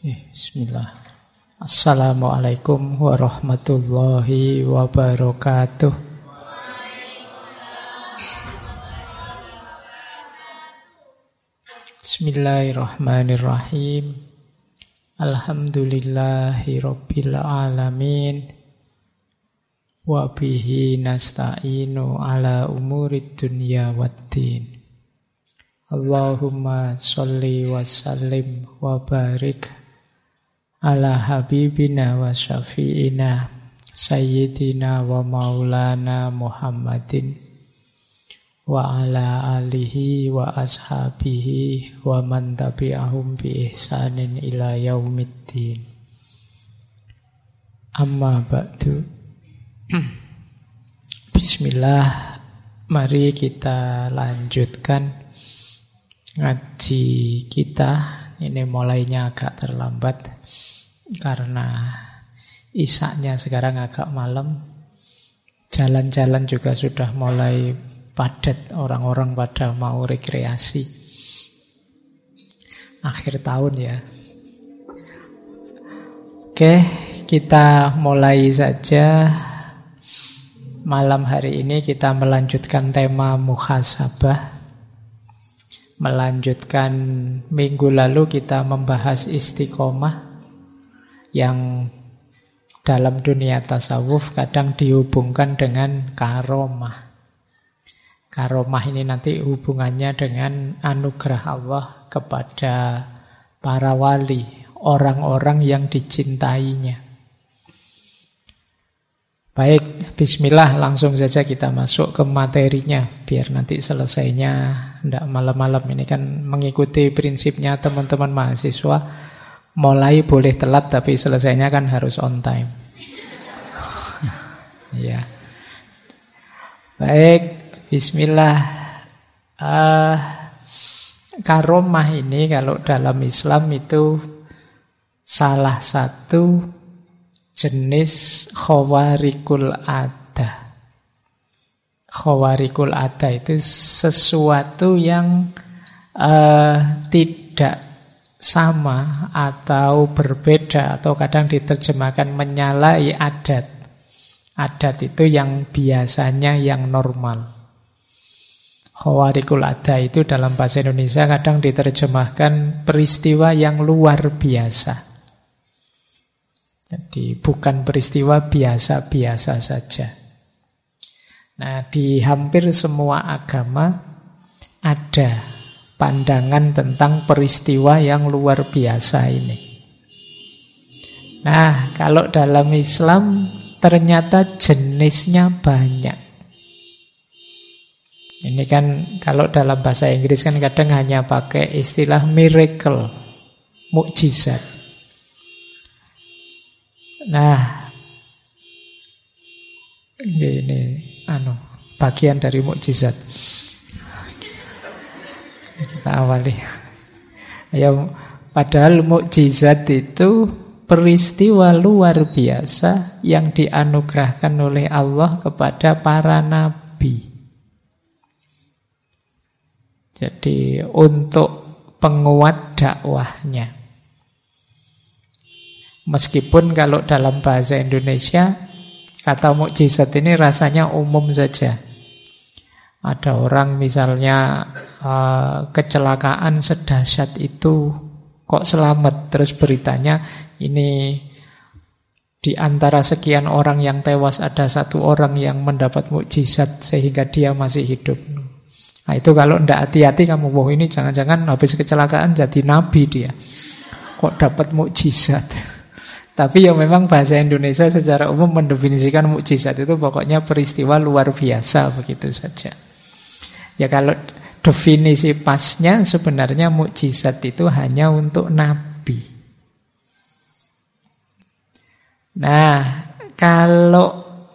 Bismillah. Assalamualaikum warahmatullahi wabarakatuh. Bismillahirrahmanirrahim. Alhamdulillahi rabbil alamin. Wa bihi nasta'inu ala umurid dunya waddin. Allahumma sholli wa sallim wa barik ala habibina wa syafi'ina sayyidina wa maulana Muhammadin wa ala alihi wa ashabihi wa man tabi'ahum bi ihsanin ila yaumiddin. Amma ba'du. Bismillah, mari kita lanjutkan ngaji kita. Ini mulainya agak terlambat karena isaknya sekarang agak malam. Jalan-jalan juga sudah mulai padat, orang-orang pada mau rekreasi. Akhir tahun ya. Oke, kita mulai saja. Malam hari ini kita melanjutkan tema muhasabah. Melanjutkan minggu lalu kita membahas istiqomah yang dalam dunia tasawuf kadang dihubungkan dengan karomah. Karomah ini nanti hubungannya dengan anugerah Allah kepada para wali, orang-orang yang dicintainya. Baik, bismillah, langsung saja kita masuk ke materinya. Biar nanti selesainya tidak malam-malam. Ini kan mengikuti prinsipnya teman-teman mahasiswa. Mulai boleh telat, tapi selesainya kan harus on time. Ya. Baik, bismillah. Karomah ini kalau dalam Islam itu salah satu jenis khawarikul ada. Khawarikul ada itu sesuatu yang tidak sama atau berbeda, atau kadang diterjemahkan menyalahi adat. Adat itu yang biasanya yang normal. Khawarikul ada itu dalam bahasa Indonesia kadang diterjemahkan peristiwa yang luar biasa. Jadi bukan peristiwa biasa-biasa saja. Nah, di hampir semua agama ada pandangan tentang peristiwa yang luar biasa ini. Nah, kalau dalam Islam ternyata jenisnya banyak. Ini kan kalau dalam bahasa Inggris kan kadang hanya pakai istilah miracle, mukjizat. Nah, ini bagian dari mukjizat. Kita awali. Ya, padahal mukjizat itu peristiwa luar biasa yang dianugerahkan oleh Allah kepada para nabi. Jadi untuk penguat dakwahnya. Meskipun kalau dalam bahasa Indonesia kata mukjizat ini rasanya umum saja. Ada orang misalnya kecelakaan sedahsyat itu kok selamat, terus beritanya ini di antara sekian orang yang tewas ada satu orang yang mendapat mukjizat sehingga dia masih hidup. Nah, itu kalau tidak hati-hati kamu, wah ini jangan-jangan habis kecelakaan jadi nabi dia. Kok dapat mukjizat? Tapi ya memang bahasa Indonesia secara umum mendefinisikan mukjizat itu pokoknya peristiwa luar biasa, begitu saja. Ya kalau definisi pasnya sebenarnya mukjizat itu hanya untuk nabi. Nah, kalau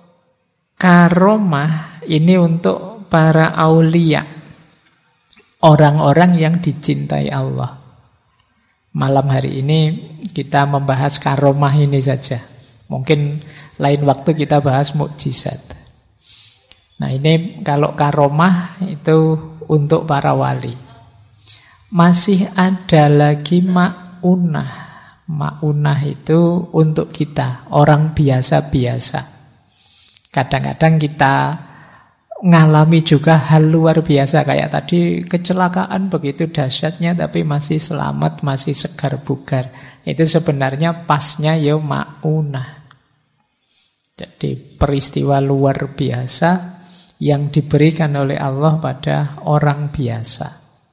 karomah ini untuk para aulia, orang-orang yang dicintai Allah. Malam hari ini kita membahas karomah ini saja. Mungkin lain waktu kita bahas mukjizat. Nah, ini kalau karomah itu untuk para wali. Masih ada lagi ma'unah. Ma'unah itu untuk kita, orang biasa-biasa. Kadang-kadang kita ngalami juga hal luar biasa. Kayak tadi kecelakaan begitu dahsyatnya tapi masih selamat, masih segar bugar. Itu sebenarnya pasnya ya ma'unah. Jadi peristiwa luar biasa yang diberikan oleh Allah pada orang biasa.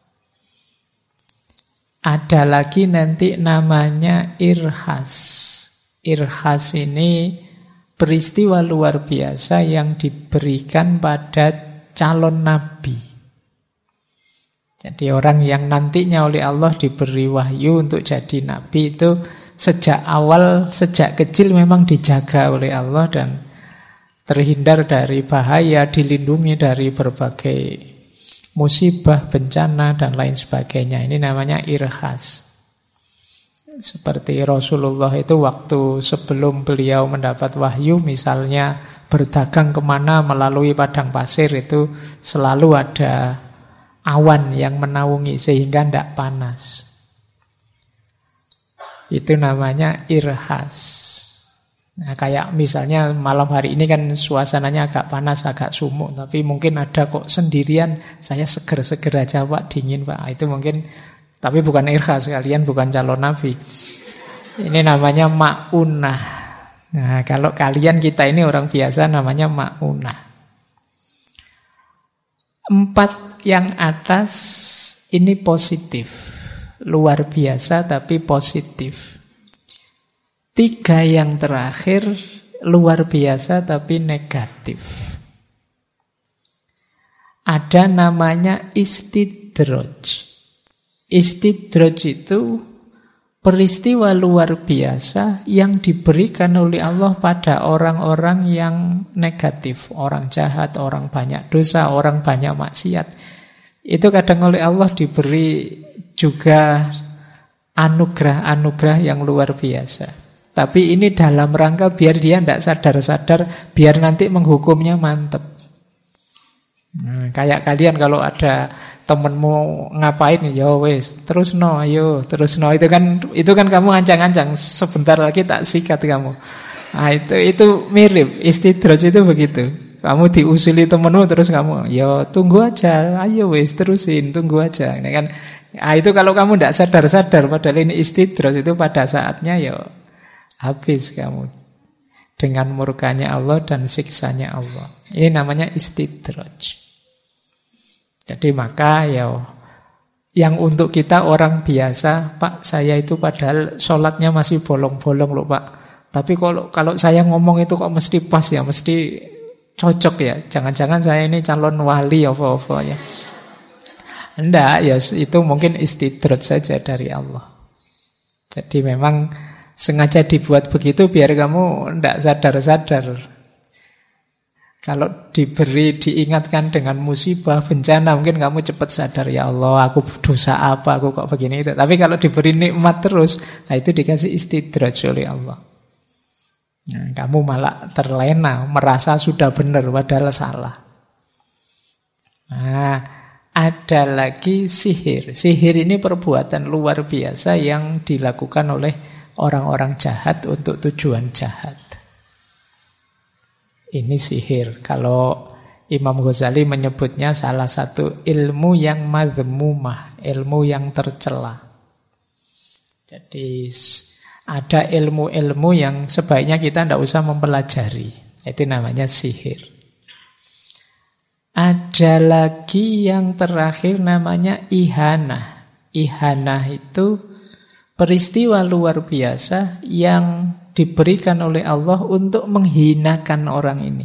Ada lagi nanti namanya irhas. Irhas ini peristiwa luar biasa yang diberikan pada calon nabi. Jadi orang yang nantinya oleh Allah diberi wahyu untuk jadi nabi itu sejak awal, sejak kecil memang dijaga oleh Allah dan terhindar dari bahaya, dilindungi dari berbagai musibah, bencana, dan lain sebagainya. Ini namanya irhas. Seperti Rasulullah itu waktu sebelum beliau mendapat wahyu, misalnya berdagang kemana melalui padang pasir, itu selalu ada awan yang menaungi sehingga tidak panas. Itu namanya irhas. Nah, kayak misalnya malam hari ini kan suasananya agak panas, agak sumuk, tapi mungkin ada kok sendirian, saya seger-seger aja Pak, dingin Pak. Itu mungkin, tapi bukan irhas, kalian bukan calon nabi. Ini namanya ma'unah. Nah, kalau kalian, kita ini orang biasa, namanya ma'unah. 4 yang atas ini positif, luar biasa tapi positif. 3 yang terakhir luar biasa tapi negatif. Ada namanya istidraj. Istidraj itu peristiwa luar biasa yang diberikan oleh Allah pada orang-orang yang negatif, orang jahat, orang banyak dosa, orang banyak maksiat. Itu kadang oleh Allah diberi juga anugerah-anugerah yang luar biasa. Tapi ini dalam rangka biar dia tidak sadar-sadar, biar nanti menghukumnya mantep. Kayak kalian kalau ada temenmu ngapain, ya wes, terus no, ayo, terus no. Itu kan kamu ancang-ancang, sebentar lagi tak sikat kamu. Nah, itu mirip, istidraj itu begitu. Kamu diusili temenmu terus kamu, ya tunggu aja, ayo wes, terusin, tunggu aja. Ini kan, nah, itu kalau kamu tidak sadar-sadar, padahal ini istidraj, itu pada saatnya ya habis kamu dengan murkanya Allah dan siksanya Allah. Ini namanya istidraj. Jadi maka ya yang untuk kita orang biasa, Pak, saya itu padahal sholatnya masih bolong-bolong loh Pak. Tapi kalau saya ngomong itu kok mesti pas ya, mesti cocok ya. Jangan-jangan saya ini calon wali apa-apa ya. Enggak, ya itu mungkin istidraj saja dari Allah. Jadi memang sengaja dibuat begitu biar kamu tidak sadar-sadar. Kalau diingatkan dengan musibah, bencana, mungkin kamu cepat sadar, ya Allah, aku dosa apa, aku kok begini itu. Tapi kalau diberi nikmat terus, nah itu dikasih istidraj oleh Allah. Nah, kamu malah terlena, merasa sudah benar padahal salah. Nah, ada lagi sihir. Sihir ini perbuatan luar biasa yang dilakukan oleh orang-orang jahat untuk tujuan jahat. Ini sihir. Kalau Imam Ghazali menyebutnya salah satu ilmu yang madhmumah, ilmu yang tercela. Jadi ada ilmu-ilmu yang sebaiknya kita tidak usah mempelajari. Itu namanya sihir. Ada lagi yang terakhir namanya ihanah. Ihanah itu peristiwa luar biasa yang diberikan oleh Allah untuk menghinakan orang ini.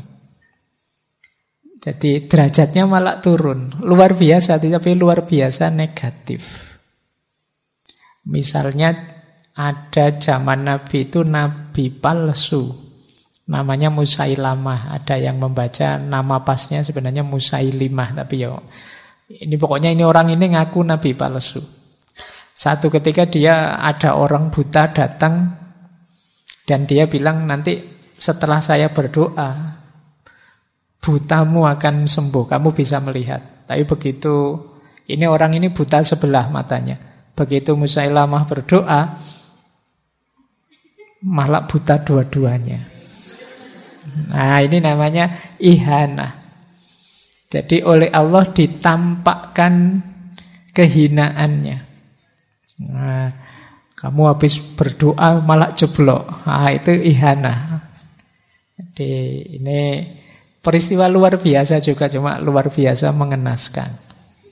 Jadi derajatnya malah turun. Luar biasa, tapi luar biasa negatif. Misalnya ada zaman Nabi itu Nabi palsu. Namanya Musailamah. Ada yang membaca nama pasnya sebenarnya Musailimah. Tapi ya, ini pokoknya ini orang ini ngaku Nabi palsu. Satu ketika ada orang buta datang dan dia bilang nanti setelah saya berdoa butamu akan sembuh, kamu bisa melihat. Tapi begitu ini orang ini buta sebelah matanya. Begitu Musailamah berdoa, malah buta dua-duanya. Nah, ini namanya ihana. Jadi oleh Allah ditampakkan kehinaannya. Nah, kamu habis berdoa malah jeblok. Nah, itu ihana. Jadi ini peristiwa luar biasa juga, cuma luar biasa mengenaskan.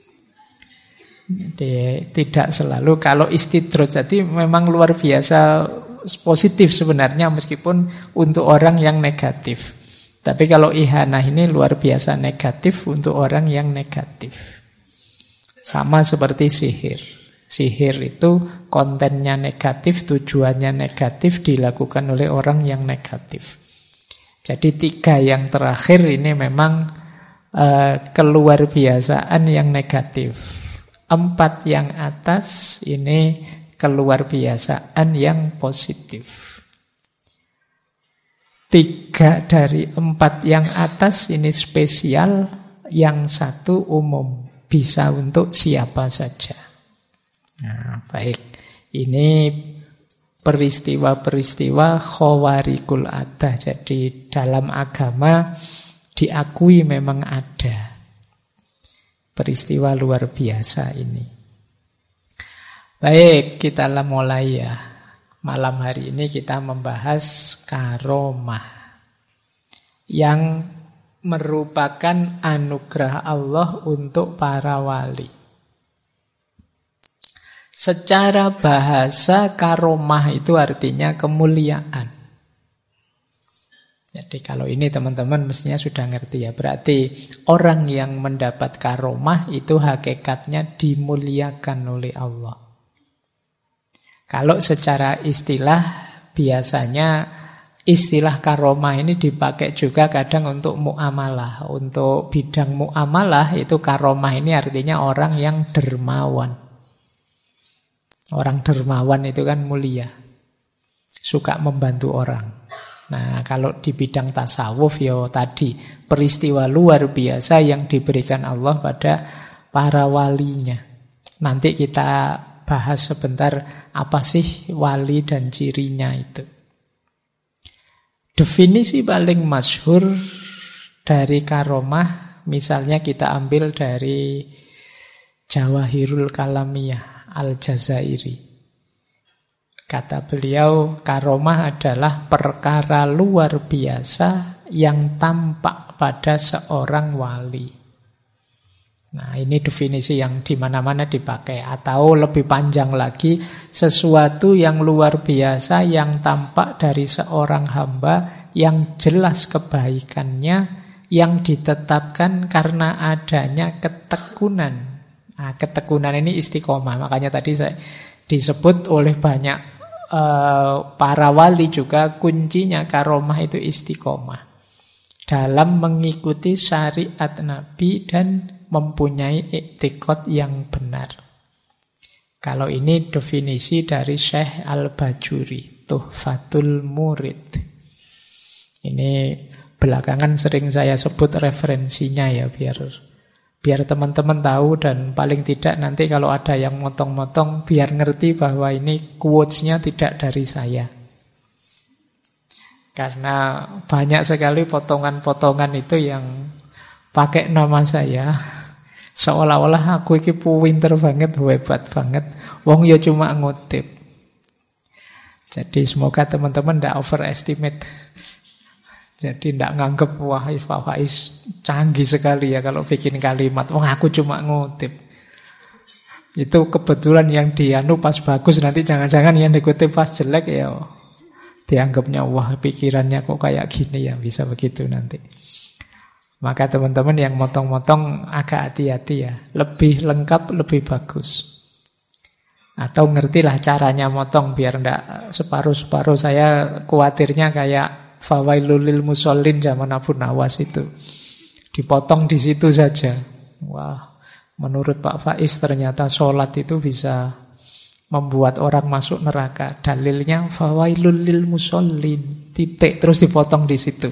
Jadi tidak selalu kalau istidroj, jadi memang luar biasa positif sebenarnya meskipun untuk orang yang negatif. Tapi kalau ihanah ini luar biasa negatif untuk orang yang negatif. Sama seperti sihir. Sihir itu kontennya negatif, tujuannya negatif, dilakukan oleh orang yang negatif. Jadi 3 yang terakhir ini memang keluar biasaan yang negatif. 4 yang atas ini keluar biasaan yang positif. 3 dari 4 yang atas ini spesial, yang 1 umum, bisa untuk siapa saja. Nah, baik. Ini peristiwa-peristiwa khawarikul adah. Jadi dalam agama diakui memang ada peristiwa luar biasa ini. Baik, kita mulai ya. Malam hari ini kita membahas karomah yang merupakan anugerah Allah untuk para wali. Secara bahasa karomah itu artinya kemuliaan. Jadi kalau ini teman-teman mestinya sudah ngerti ya. Berarti orang yang mendapat karomah itu hakikatnya dimuliakan oleh Allah. Kalau secara istilah, biasanya istilah karomah ini dipakai juga kadang untuk muamalah. Untuk bidang muamalah itu karomah ini artinya orang yang dermawan. Orang dermawan itu kan mulia, suka membantu orang. Nah, kalau di bidang tasawuf ya tadi peristiwa luar biasa yang diberikan Allah pada para walinya. Nanti kita bahas sebentar apa sih wali dan cirinya itu. Definisi paling masyhur dari karomah misalnya kita ambil dari Jawahirul Kalamiyah Al-Jazairi. Kata beliau, karomah adalah perkara luar biasa yang tampak pada seorang wali. Nah, ini definisi yang di mana-mana dipakai. Atau lebih panjang lagi, sesuatu yang luar biasa yang tampak dari seorang hamba yang jelas kebaikannya, yang ditetapkan karena adanya ketekunan. Nah, ketekunan ini istiqomah. Makanya tadi saya disebut oleh banyak para wali juga kuncinya karomah itu istiqomah dalam mengikuti syariat Nabi dan mempunyai iktikad yang benar. Kalau ini definisi dari Syekh Al-Bajuri, Tuhfatul Murid. Ini belakangan sering saya sebut referensinya ya biar teman-teman tahu dan paling tidak nanti kalau ada yang motong-motong biar ngerti bahwa ini quotes-nya tidak dari saya. Karena banyak sekali potongan-potongan itu yang pakai nama saya seolah-olah aku iki pinter banget, hebat banget. Wong ya cuma ngutip. Jadi semoga teman-teman tidak overestimate. Jadi tidak nganggep wah Pak Faiz canggih sekali ya kalau bikin kalimat. Wah aku cuma ngutip. Itu kebetulan yang dianu pas bagus, nanti jangan-jangan yang dikutip pas jelek ya dianggapnya wah pikirannya kok kayak gini ya, bisa begitu nanti. Maka teman-teman yang motong-motong agak hati-hati ya. Lebih lengkap, lebih bagus. Atau ngertilah caranya motong biar tidak separuh-separuh. Saya khawatirnya kayak Fawailul lil musallin zaman Abu Nawas itu. Dipotong di situ saja. Wah, menurut Pak Faiz ternyata sholat itu bisa membuat orang masuk neraka. Dalilnya fawailul lil musallin. Titik terus dipotong di situ.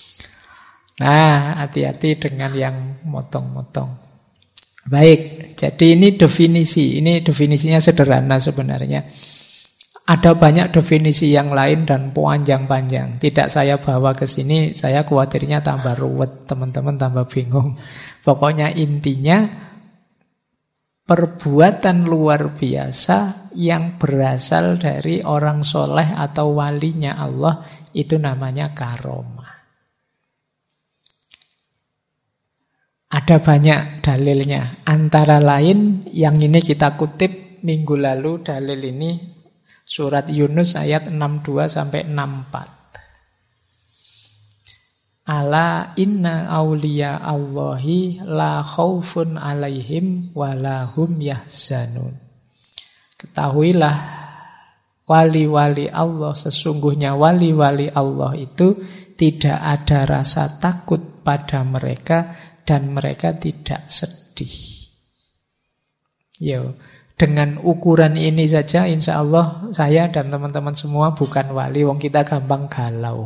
Nah, hati-hati dengan yang motong-motong. Baik, jadi ini definisi. Ini definisinya sederhana sebenarnya. Ada banyak definisi yang lain dan panjang-panjang. Tidak saya bawa ke sini, saya khawatirnya tambah ruwet, teman-teman tambah bingung. Pokoknya intinya, perbuatan luar biasa yang berasal dari orang soleh atau walinya Allah, itu namanya karomah. Ada banyak dalilnya. Antara lain, yang ini kita kutip minggu lalu, dalil ini surat Yunus ayat 62-64. Ala inna awliya Allahi la khaufun alaihim wa la hum yahzanun. Ketahuilah, wali-wali Allah, sesungguhnya wali-wali Allah itu tidak ada rasa takut pada mereka dan mereka tidak sedih. Yo, dengan ukuran ini saja insya Allah saya dan teman-teman semua bukan wali. Wong kita gampang galau,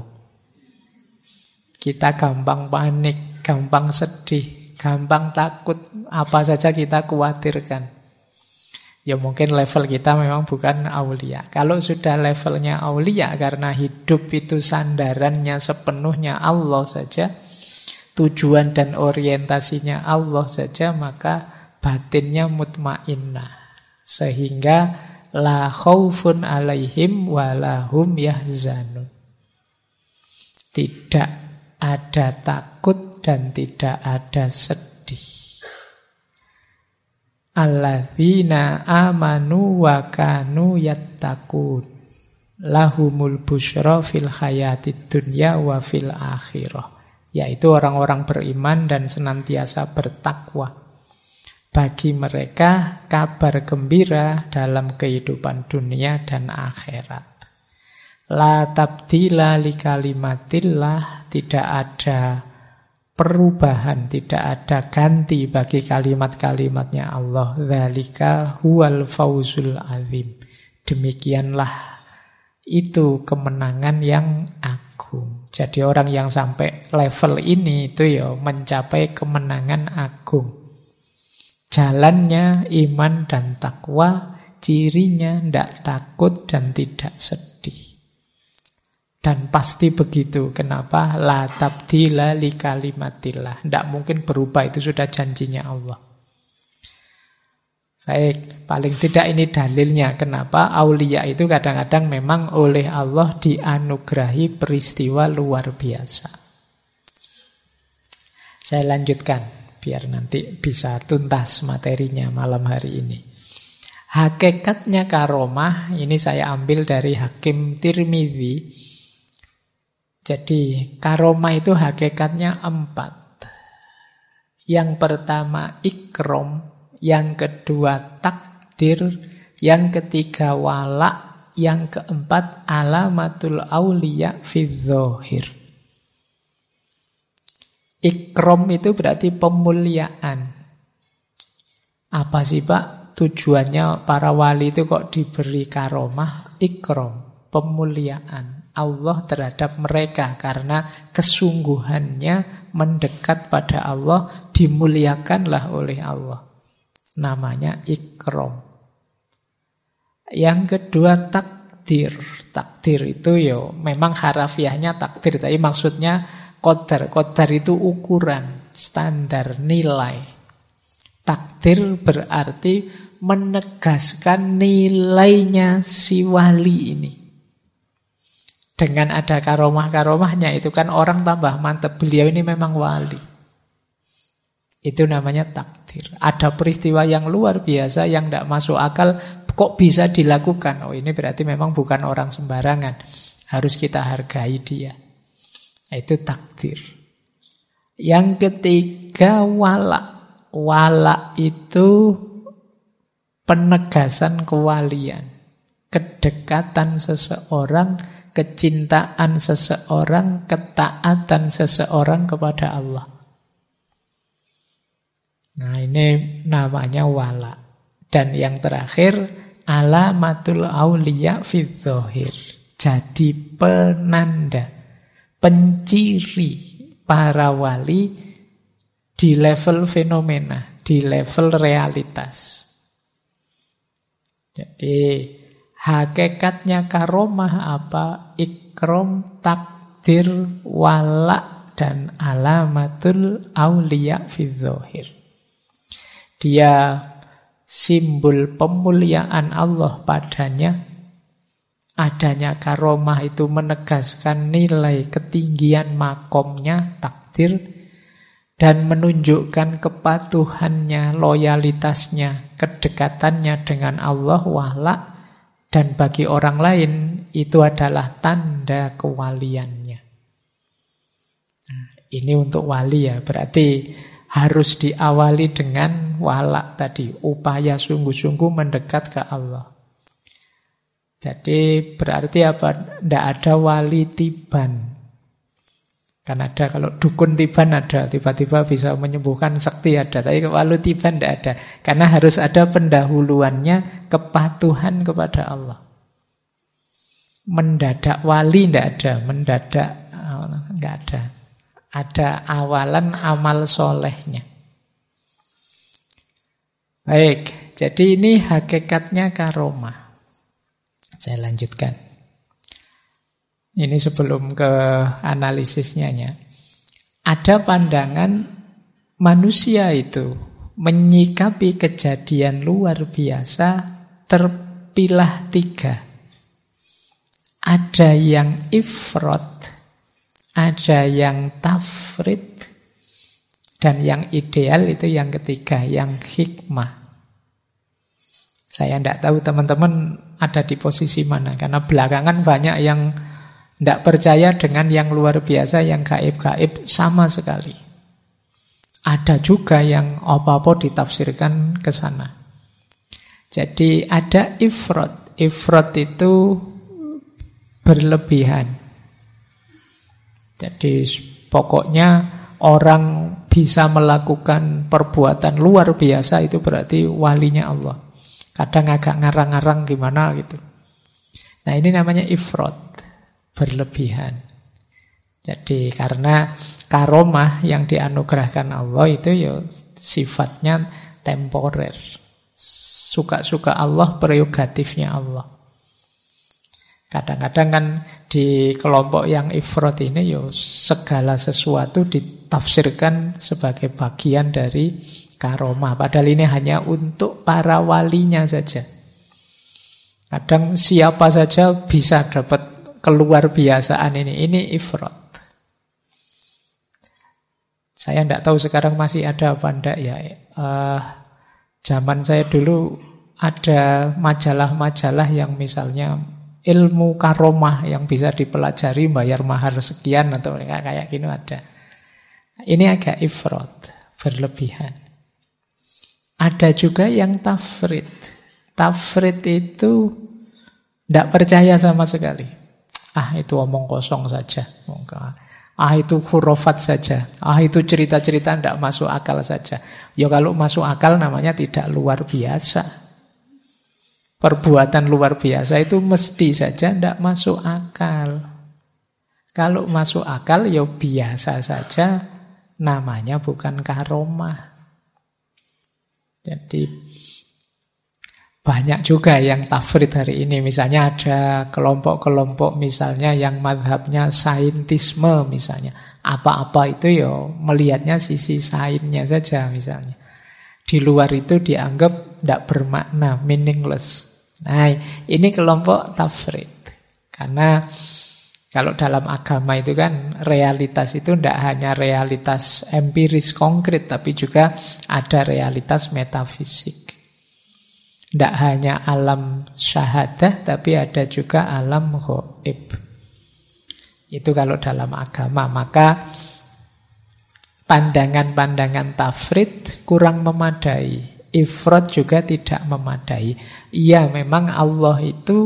kita gampang panik, gampang sedih, gampang takut. Apa saja kita khawatirkan. Ya mungkin level kita memang bukan aulia. Kalau sudah levelnya aulia, karena hidup itu sandarannya sepenuhnya Allah saja, tujuan dan orientasinya Allah saja, maka batinnya mutmainnah. Sehingga la khaufun alaihim wa la hum yahzanun. Tidak ada takut dan tidak ada sedih. Alladzina amanu wa kanu yattaqun lahumul busyra fil hayatid dunya wa fil akhirah. Yaitu orang-orang beriman dan senantiasa bertakwa. Bagi mereka kabar gembira dalam kehidupan dunia dan akhirat. La tabdila li kalimatillah, tidak ada perubahan, tidak ada ganti bagi kalimat-kalimatnya Allah. Dzalika huwal fauzul azim. Demikianlah itu kemenangan yang agung. Jadi orang yang sampai level ini itu ya mencapai kemenangan agung. Jalannya iman dan takwa, cirinya tidak takut dan tidak sedih. Dan pasti begitu. Kenapa? La tabdila li kalimatillah. Tidak mungkin berubah, itu sudah janjinya Allah. Baik, paling tidak ini dalilnya. Kenapa? Aulia itu kadang-kadang memang oleh Allah dianugerahi peristiwa luar biasa. Saya lanjutkan biar nanti bisa tuntas materinya malam hari ini. Hakikatnya karomah, ini saya ambil dari Hakim Tirmidzi. Jadi karomah itu hakikatnya 4. Yang pertama ikrom, yang kedua takdir, yang ketiga wala, yang keempat alamatul auliya fi dzahir. Ikram itu berarti pemuliaan. Apa sih Pak tujuannya para wali itu kok diberi karomah? Ikram, pemuliaan Allah terhadap mereka. Karena kesungguhannya mendekat pada Allah, dimuliakanlah oleh Allah. Namanya ikram. Yang kedua takdir. Takdir itu ya memang harafiahnya takdir, tapi maksudnya qadar. Qadar itu ukuran, standar, nilai. Takdir berarti menegaskan nilainya si wali ini. Dengan ada karomah-karomahnya itu kan orang tambah mantap, beliau ini memang wali. Itu namanya takdir. Ada peristiwa yang luar biasa yang tidak masuk akal, kok bisa dilakukan? Oh, ini berarti memang bukan orang sembarangan. Harus kita hargai dia. Itu takdir. Yang ketiga wala. Wala itu penegasan kewalian. Kedekatan seseorang, kecintaan seseorang, ketaatan seseorang kepada Allah. Nah ini namanya wala. Dan yang terakhir alamatul auliya fi dzahir. Jadi penanda, penciri para wali di level fenomena, di level realitas. Jadi Hakikatnya karomah apa? Ikram, takdir, wala, dan alamatul auliya fi dzahir. Dia simbol pemuliaan Allah padanya. Adanya karomah itu menegaskan nilai ketinggian makomnya, takdir, dan menunjukkan kepatuhannya, loyalitasnya, kedekatannya dengan Allah, wala, dan bagi orang lain itu adalah tanda kewaliannya. Nah, ini untuk wali ya, berarti harus diawali dengan wala tadi, upaya sungguh-sungguh mendekat ke Allah. Jadi berarti apa? Tidak ada wali tiban. Kan ada, kalau dukun tiban ada, tiba-tiba bisa menyembuhkan sakti ada. Tapi wali tiban tidak ada. Karena harus ada pendahuluannya, kepatuhan kepada Allah. Mendadak wali tidak ada, mendadak tidak ada. Ada awalan amal solehnya. Baik, jadi ini hakikatnya karomah. Saya lanjutkan. Ini sebelum ke analisisnya ya. Ada pandangan manusia itu menyikapi kejadian luar biasa terpilah 3. Ada yang ifrat, ada yang tafrid, dan yang ideal itu yang ketiga, yang hikmah. Saya tidak tahu teman-teman ada di posisi mana, karena belakangan banyak yang tidak percaya dengan yang luar biasa, yang gaib-gaib sama sekali. Ada juga yang apa-apa ditafsirkan ke sana. Jadi ada ifrat. Ifrat itu berlebihan. Jadi pokoknya orang bisa melakukan perbuatan luar biasa itu berarti walinya Allah. Kadang agak ngarang-ngarang gimana gitu. Nah ini namanya ifrat. Berlebihan. Jadi karena karomah yang dianugerahkan Allah itu ya sifatnya temporer. Suka-suka Allah, prerogatifnya Allah. Kadang-kadang kan di kelompok yang ifrat ini ya segala sesuatu ditafsirkan sebagai bagian dari karomah. Padahal ini hanya untuk para walinya saja. Kadang siapa saja bisa dapat keluar biasaan ini. Ini ifrat. Saya tidak tahu sekarang masih ada apa enggak ya. Zaman saya dulu ada majalah-majalah yang misalnya ilmu karomah yang bisa dipelajari bayar mahar sekian atau kayak gini ada. Ini agak ifrat, berlebihan. Ada juga yang tafrid. Tafrid itu tidak percaya sama sekali. Itu omong kosong saja. Itu khurafat saja. Itu cerita-cerita tidak masuk akal saja. Ya kalau masuk akal namanya tidak luar biasa. Perbuatan luar biasa itu mesti saja tidak masuk akal. Kalau masuk akal ya biasa saja, namanya bukan karomah. Jadi banyak juga yang tafrid hari ini. Misalnya ada kelompok-kelompok misalnya yang madhabnya saintisme misalnya. Apa-apa itu ya melihatnya sisi sainnya saja misalnya. Di luar itu dianggap tidak bermakna, meaningless. Nah ini kelompok tafrid. Karena kalau dalam agama itu kan realitas itu tidak hanya realitas empiris konkret, tapi juga ada realitas metafisik. Tidak hanya alam syahadah, tapi ada juga alam ghaib. Itu kalau dalam agama. Maka pandangan-pandangan tafrid kurang memadai. Ifrat juga tidak memadai. Iya, memang Allah itu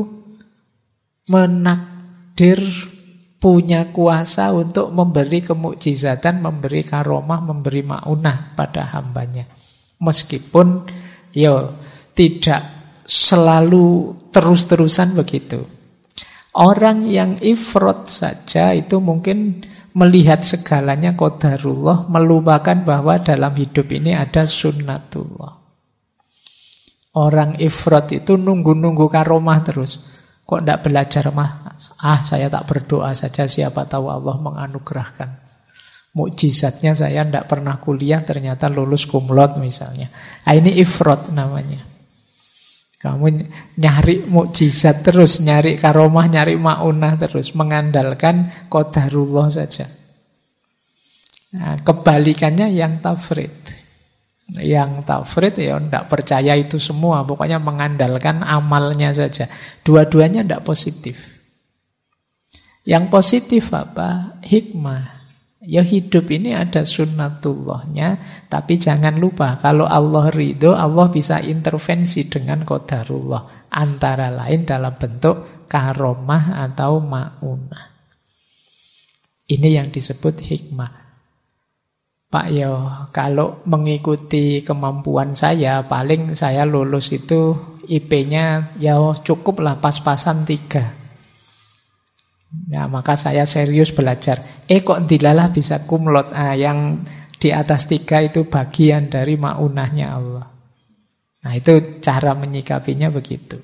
menakdir, punya kuasa untuk memberi kemukjizatan, memberi karomah, memberi ma'unah pada hambanya. Meskipun tidak selalu terus-terusan begitu. Orang yang ifrat saja itu mungkin melihat segalanya qadarullah, melupakan bahwa dalam hidup ini ada sunnatullah. Orang ifrat itu nunggu-nunggu karomah terus. Kok tidak belajar mah? Saya tak berdoa saja, siapa tahu Allah menganugerahkan. Mukjizatnya saya tidak pernah kuliah, ternyata lulus cum laude misalnya. Ini ifrat namanya. Kamu nyari mukjizat terus, nyari karomah, nyari maunah terus, mengandalkan qadarullah saja. Nah, kebalikannya yang tafrid. Yang tafrid ya tidak percaya itu semua, pokoknya mengandalkan amalnya saja. Dua-duanya tidak positif. Yang positif apa? Hikmah. Ya hidup ini ada sunnatullahnya, tapi jangan lupa kalau Allah ridho, Allah bisa intervensi dengan qadarullah. Antara lain dalam bentuk karomah atau ma'unah. Ini yang disebut hikmah. Pak yo, kalau mengikuti kemampuan saya, paling saya lulus itu IP-nya ya cukuplah pas-pasan 3. Nah, maka saya serius belajar. Kok dilalah bisa cum laude. Yang di atas 3 itu bagian dari maunahnya Allah. Nah, itu cara menyikapinya begitu.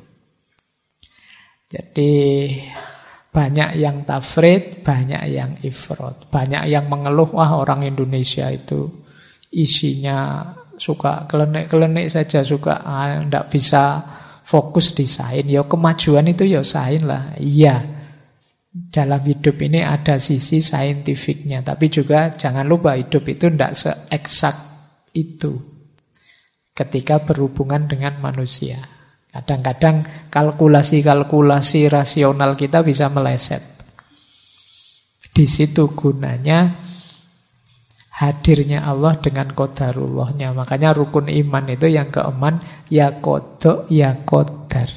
Jadi banyak yang tafrid, banyak yang ifrat. Banyak yang mengeluh, wah orang Indonesia itu isinya suka kelenek-kelenek saja, suka tidak bisa fokus di sains. Ya kemajuan itu ya sains lah. Iya, dalam hidup ini ada sisi saintifiknya. Tapi juga jangan lupa hidup itu tidak se-eksak itu ketika berhubungan dengan manusia. Kadang-kadang kalkulasi-kalkulasi rasional kita bisa meleset. Di situ gunanya hadirnya Allah dengan qadarullahnya. Makanya rukun iman itu yang keeman, ya qada ya qadar.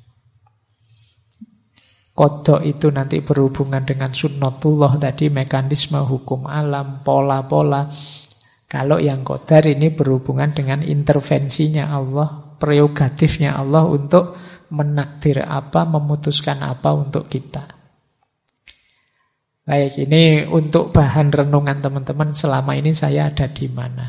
Qada itu nanti berhubungan dengan sunnatullah tadi, mekanisme hukum alam, pola-pola. Kalau yang qadar ini berhubungan dengan intervensinya Allah, prerogatifnya Allah untuk menakdir apa, memutuskan apa untuk kita. Baik, ini untuk bahan renungan teman-teman, selama ini saya ada di mana?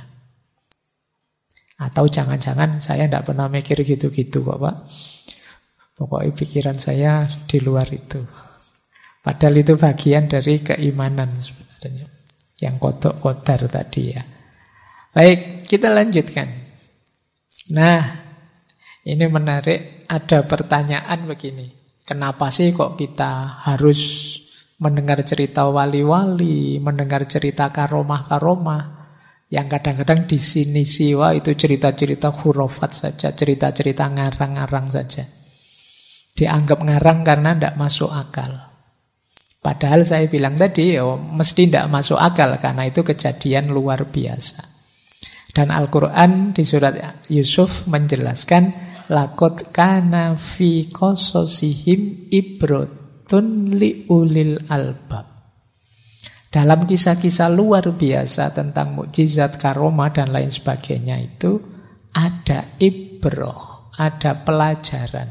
Atau jangan-jangan saya tidak pernah mikir gitu-gitu kok Pak. Pokoknya pikiran saya di luar itu. Padahal itu bagian dari keimanan sebenarnya. Yang qada qadar tadi ya. Baik, kita lanjutkan. Nah, ini menarik, ada pertanyaan begini. Kenapa sih kok kita harus mendengar cerita wali-wali, mendengar cerita karomah-karomah, yang kadang-kadang di sini siwa itu cerita-cerita khurafat saja, cerita-cerita ngarang-ngarang saja. Dianggap ngarang karena tidak masuk akal. Padahal saya bilang tadi, mesti tidak masuk akal karena itu kejadian luar biasa. Dan Al-Quran di surat Yusuf menjelaskan, laqad kana fi qasasihim ibratun liulil albab. Dalam kisah-kisah luar biasa tentang mukjizat, karomah dan lain sebagainya itu ada ibrah, ada pelajaran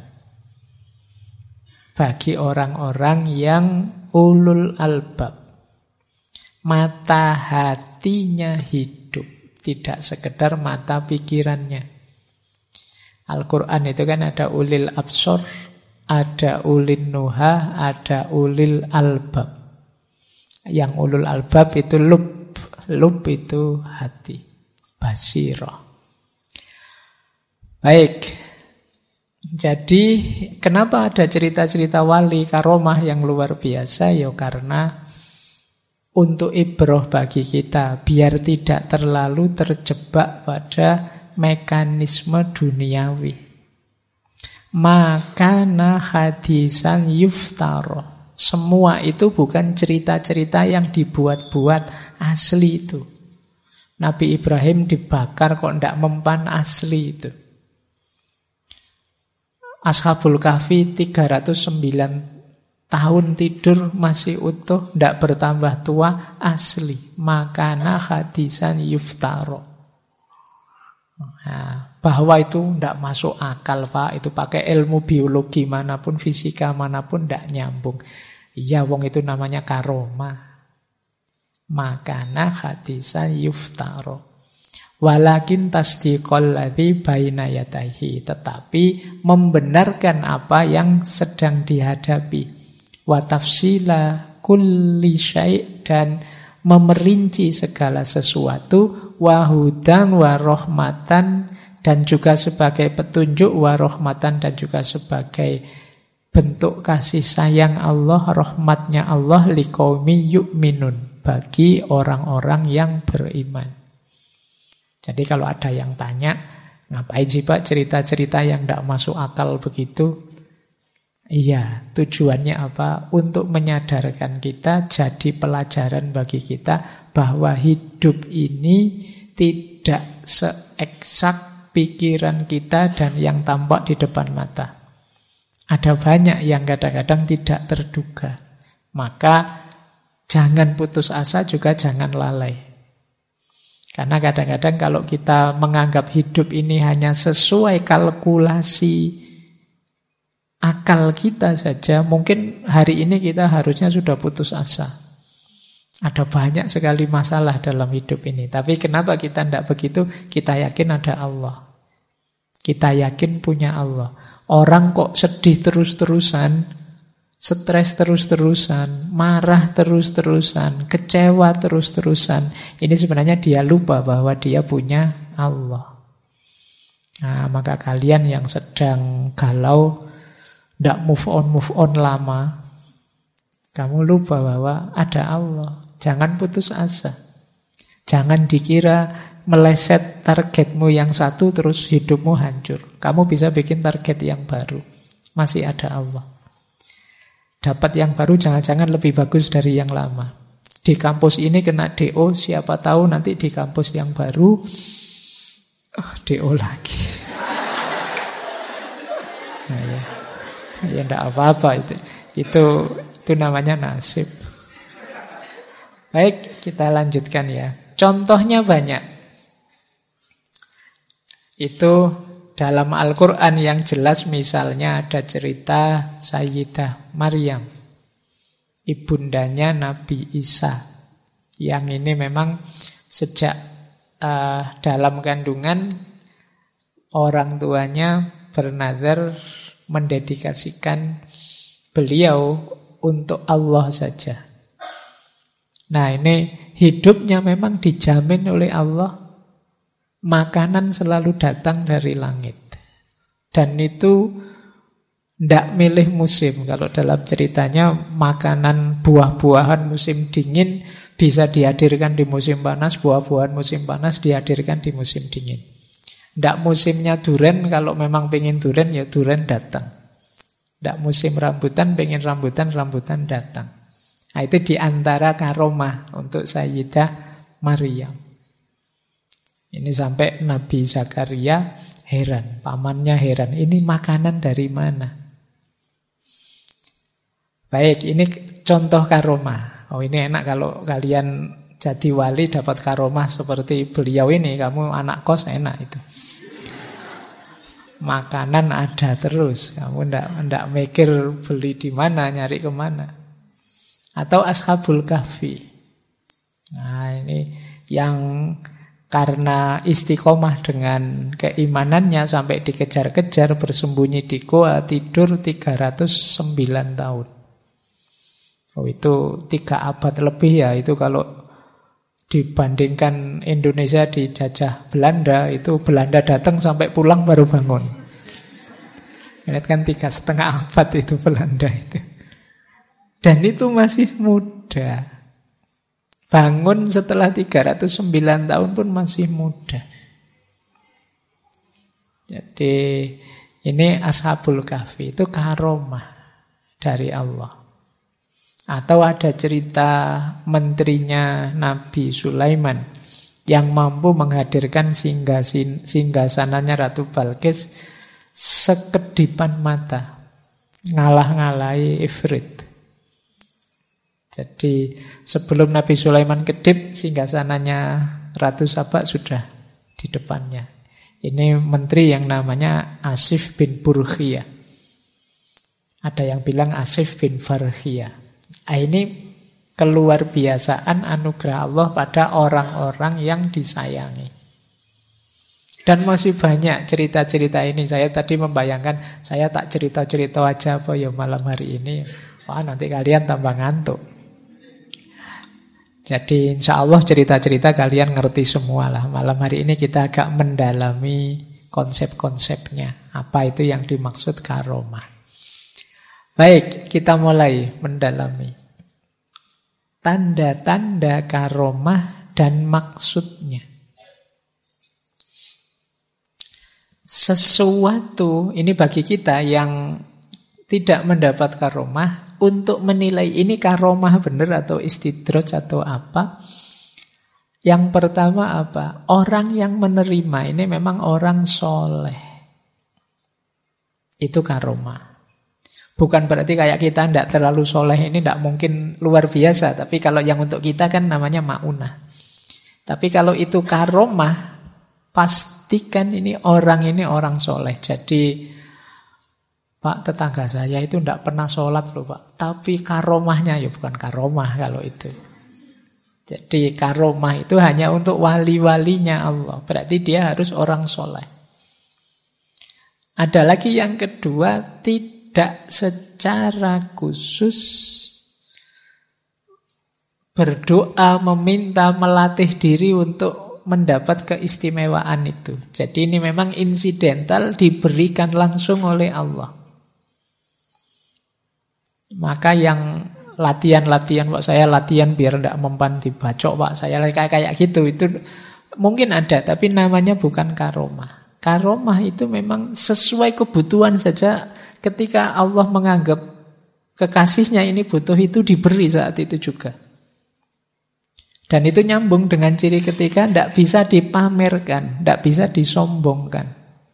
bagi orang-orang yang ulul albab. Mata hatinya hidup, tidak sekedar mata pikirannya. Al-Quran itu kan ada ulil absor, ada ulil nuha, ada ulil albab. Yang ulul albab itu lub. Lub itu hati, basirah. Baik, jadi kenapa ada cerita-cerita wali karomah yang luar biasa? Ya karena untuk ibrah bagi kita, biar tidak terlalu terjebak pada mekanisme duniawi. Makana hadisan yuftaro. Semua itu bukan cerita-cerita yang dibuat-buat, asli itu. Nabi Ibrahim dibakar kok tidak mempan, asli itu. Ashabul Kahfi 309 tahun tidur masih utuh, tidak bertambah tua, asli. Makana hadisan yuftaro. Nah, bahwa itu tidak masuk akal Pak, itu pakai ilmu biologi manapun, fisika manapun tidak nyambung. Iya, wong itu namanya karomah. Makana hadisan yuftaro. Walakin tasdiqal ladzi baina yadayhi, tetapi membenarkan apa yang sedang dihadapi. Wa tafsila kulli syai', dan memerinci segala sesuatu. Wa hudan wa rahmatan, dan juga sebagai petunjuk. Wa rahmatan, dan juga sebagai bentuk kasih sayang Allah, rahmatnya Allah, liqaumi yu'minun, bagi orang-orang yang beriman. Jadi kalau ada yang tanya, ngapain sih Pak cerita-cerita yang tidak masuk akal begitu? Iya, tujuannya apa? Untuk menyadarkan kita, jadi pelajaran bagi kita bahwa hidup ini tidak seeksak pikiran kita dan yang tampak di depan mata. Ada banyak yang kadang-kadang tidak terduga. Maka jangan putus asa, juga jangan lalai. Karena kadang-kadang kalau kita menganggap hidup ini hanya sesuai kalkulasi akal kita saja, mungkin hari ini kita harusnya sudah putus asa. Ada banyak sekali masalah dalam hidup ini. Tapi kenapa kita tidak begitu? Kita yakin ada Allah. Kita yakin punya Allah. Orang kok sedih terus-terusan, stres terus-terusan, marah terus-terusan, kecewa terus-terusan. Ini sebenarnya dia lupa bahwa dia punya Allah. Nah, maka kalian yang sedang galau, tidak move on lama, kamu lupa bahwa ada Allah. Jangan putus asa. Jangan dikira meleset targetmu yang satu terus hidupmu hancur. Kamu bisa bikin target yang baru. Masih ada Allah. Dapat yang baru jangan-jangan lebih bagus dari yang lama. Di kampus ini kena DO, siapa tahu nanti di kampus yang baru DO lagi. Nah, ya enggak apa-apa itu. Itu namanya nasib. Baik, kita lanjutkan ya. Contohnya banyak. Itu dalam Al-Quran yang jelas, misalnya ada cerita Sayyidah Maryam, ibundanya Nabi Isa. Yang ini memang sejak dalam kandungan orang tuanya bernazar mendedikasikan beliau untuk Allah saja. Nah, ini hidupnya memang dijamin oleh Allah. Makanan selalu datang dari langit. Dan itu tidak milih musim. Kalau dalam ceritanya makanan buah-buahan musim dingin bisa dihadirkan di musim panas, buah-buahan musim panas dihadirkan di musim dingin. Tidak musimnya duren, kalau memang pengen duren ya duren datang. Tidak musim rambutan, pengen rambutan, rambutan datang. Nah, itu diantara karomah untuk Sayyidah Maryam. Ini sampai Nabi Zakaria heran, pamannya heran, ini makanan dari mana? Baik, ini contoh karomah. Oh, ini enak kalau kalian jadi wali dapat karomah seperti beliau ini, kamu anak kos enak itu. Makanan ada terus, kamu ndak mikir beli di mana, nyari kemana. Atau Ashabul Kahfi. Nah, ini yang karena istiqomah dengan keimanannya sampai dikejar-kejar, bersembunyi di goa, tidur 309 tahun. Oh, itu 3 abad lebih ya. Itu kalau dibandingkan Indonesia dijajah Belanda, itu Belanda datang sampai pulang baru bangun. Ingat kan 3,5 abad itu Belanda itu. Dan itu masih muda. Bangun setelah 309 tahun pun masih muda. Jadi ini Ashabul Kahfi, itu karomah dari Allah. Atau ada cerita menterinya Nabi Sulaiman yang mampu menghadirkan singgasananya Ratu Balkis sekedipan mata, ngalah-ngalahi Ifrit. Jadi sebelum Nabi Sulaiman kedip, singgasananya Ratu Saba sudah di depannya. Ini menteri yang namanya Asif bin Burkhiyah. Ada yang bilang Asif bin Farkhiyah. Ini keluar biasaan anugerah Allah pada orang-orang yang disayangi. Dan masih banyak cerita-cerita ini. Saya tadi membayangkan, saya tak cerita-cerita aja apa ya malam hari ini. Wah, nanti kalian tambah ngantuk. Jadi insya Allah cerita-cerita kalian ngerti semua lah. Malam hari ini kita agak mendalami konsep-konsepnya. Apa itu yang dimaksud karomah. Baik, kita mulai mendalami tanda-tanda karomah dan maksudnya. Sesuatu, ini bagi kita yang tidak mendapat karomah, untuk menilai ini karomah benar atau istidraj atau apa. Yang pertama apa? Orang yang menerima ini memang orang soleh. Itu karomah. Bukan berarti kayak kita tidak terlalu soleh, ini tidak mungkin luar biasa. Tapi kalau yang untuk kita kan namanya ma'unah. Tapi kalau itu karomah, pastikan ini orang soleh. Jadi Pak, tetangga saya itu tidak pernah sholat loh Pak. Tapi karomahnya, ya bukan karomah kalau itu. Jadi karomah itu hanya untuk wali-walinya Allah. Berarti dia harus orang soleh. Ada lagi yang kedua, tidak secara khusus berdoa, meminta, melatih diri untuk mendapat keistimewaan itu. Jadi ini memang insidental, diberikan langsung oleh Allah. Maka yang latihan-latihan, Pak saya latihan biar tidak mempan dibacok, Pak saya kayak gitu, itu mungkin ada, tapi namanya bukan karomah. Karomah itu memang sesuai kebutuhan saja. Ketika Allah menganggap kekasihnya ini butuh, itu diberi saat itu juga. Dan itu nyambung dengan ciri ketiga, tidak bisa dipamerkan, tidak bisa disombongkan.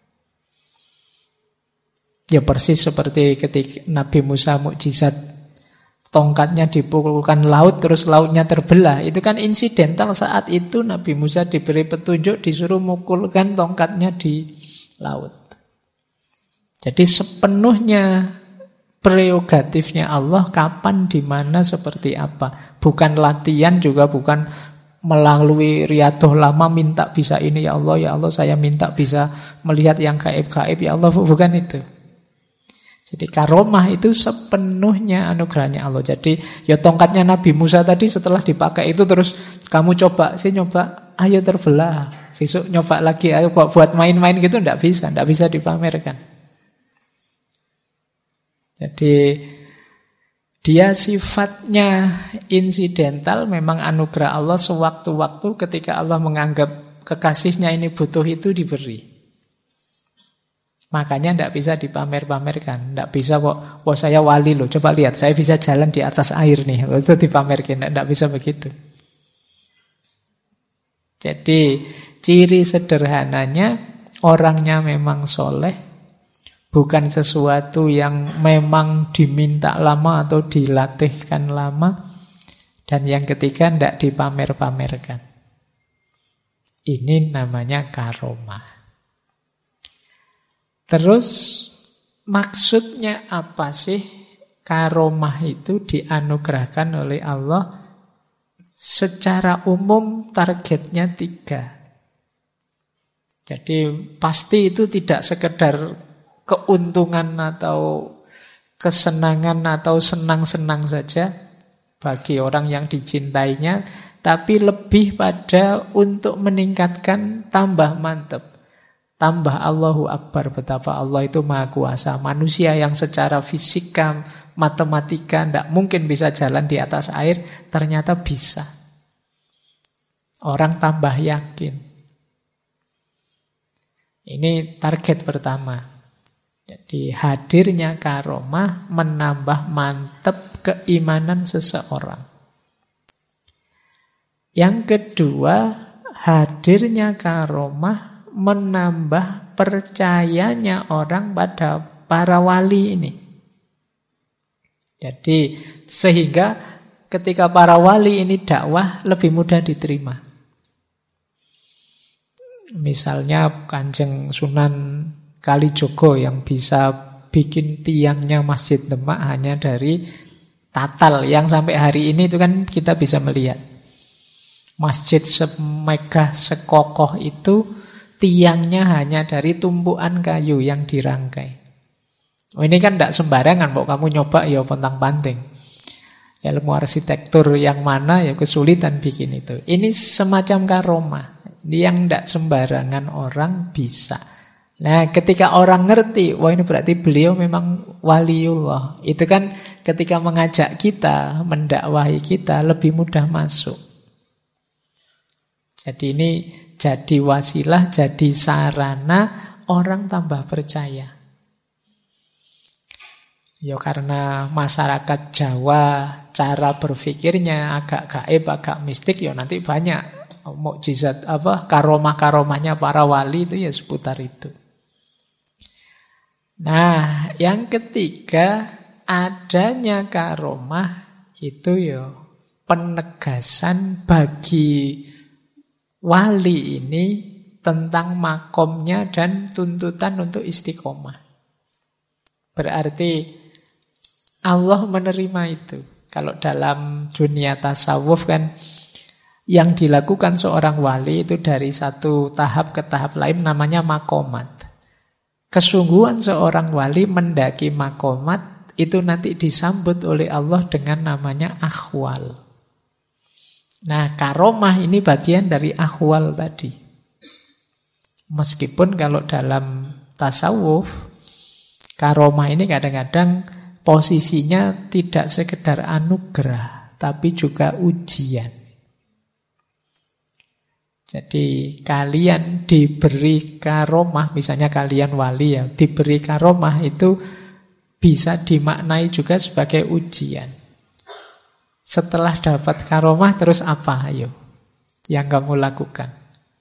Ya persis seperti ketika Nabi Musa mukjizat, tongkatnya dipukulkan laut, terus lautnya terbelah. Itu kan insidental, saat itu Nabi Musa diberi petunjuk, disuruh mukulkan tongkatnya di laut. Jadi sepenuhnya prerogatifnya Allah, kapan, di mana, seperti apa. Bukan latihan, juga bukan melalui riadoh lama minta bisa ini, ya Allah saya minta bisa melihat yang gaib-gaib, ya Allah, bukan itu. Jadi karomah itu sepenuhnya anugerahnya Allah. Jadi ya tongkatnya Nabi Musa tadi setelah dipakai itu terus kamu coba, ayo terbelah. Besok nyoba lagi, ayo buat main-main gitu, tidak bisa dipamerkan. Jadi dia sifatnya insidental, memang anugerah Allah sewaktu-waktu ketika Allah menganggap kekasihnya ini butuh, itu diberi. Makanya tidak bisa dipamer-pamerkan. Tidak bisa kok, saya wali loh, coba lihat saya bisa jalan di atas air nih, itu dipamerkan. Tidak bisa begitu. Jadi ciri sederhananya orangnya memang soleh, bukan sesuatu yang memang diminta lama atau dilatihkan lama. Dan yang ketiga, tidak dipamer-pamerkan. Ini namanya karomah. Terus maksudnya apa sih? Karomah itu dianugerahkan oleh Allah. Secara umum targetnya 3. Jadi pasti itu tidak sekedar keuntungan atau kesenangan atau senang-senang saja bagi orang yang dicintainya, tapi lebih pada untuk meningkatkan tambah mantap. Tambah Allahu Akbar, betapa Allah itu maha kuasa. Manusia yang secara fisika, matematika tidak mungkin bisa jalan di atas air, ternyata bisa. Orang tambah yakin. Ini target pertama. Jadi hadirnya karomah menambah mantap keimanan seseorang. Yang kedua, hadirnya karomah menambah percayanya orang pada para wali ini. Jadi sehingga ketika para wali ini dakwah lebih mudah diterima. Misalnya Kanjeng Sunan Kalijogo yang bisa bikin tiangnya Masjid Demak hanya dari tatal, yang sampai hari ini itu kan kita bisa melihat masjid semegah sekokoh itu tiangnya hanya dari tumpuan kayu yang dirangkai. Ini kan tidak sembarangan, kok kamu nyoba ya pontang-panting. Ilmu arsitektur yang mana ya kesulitan bikin itu. Ini semacam karomah yang tidak sembarangan orang bisa. Nah, ketika orang ngerti, wah ini berarti beliau memang waliullah. Itu kan ketika mengajak kita, mendakwahi kita, lebih mudah masuk. Jadi ini jadi wasilah, jadi sarana orang tambah percaya. Ya karena masyarakat Jawa cara berpikirnya agak gaib, agak mistik, ya nanti banyak mukjizat karomah-karomahnya para wali itu ya seputar itu. Nah, yang ketiga, adanya karomah itu ya penegasan bagi wali ini tentang makomnya dan tuntutan untuk istiqomah. Berarti Allah menerima itu. Kalau dalam dunia tasawuf kan yang dilakukan seorang wali itu dari satu tahap ke tahap lain namanya makomat. Kesungguhan seorang wali mendaki makomat itu nanti disambut oleh Allah dengan namanya akhwal. Nah, karomah ini bagian dari akhwal tadi. Meskipun kalau dalam tasawuf karomah ini kadang-kadang posisinya tidak sekedar anugerah, tapi juga ujian. Jadi kalian diberi karomah, misalnya kalian wali ya, diberi karomah itu bisa dimaknai juga sebagai ujian. Setelah dapat karomah terus apa ayo yang kamu lakukan?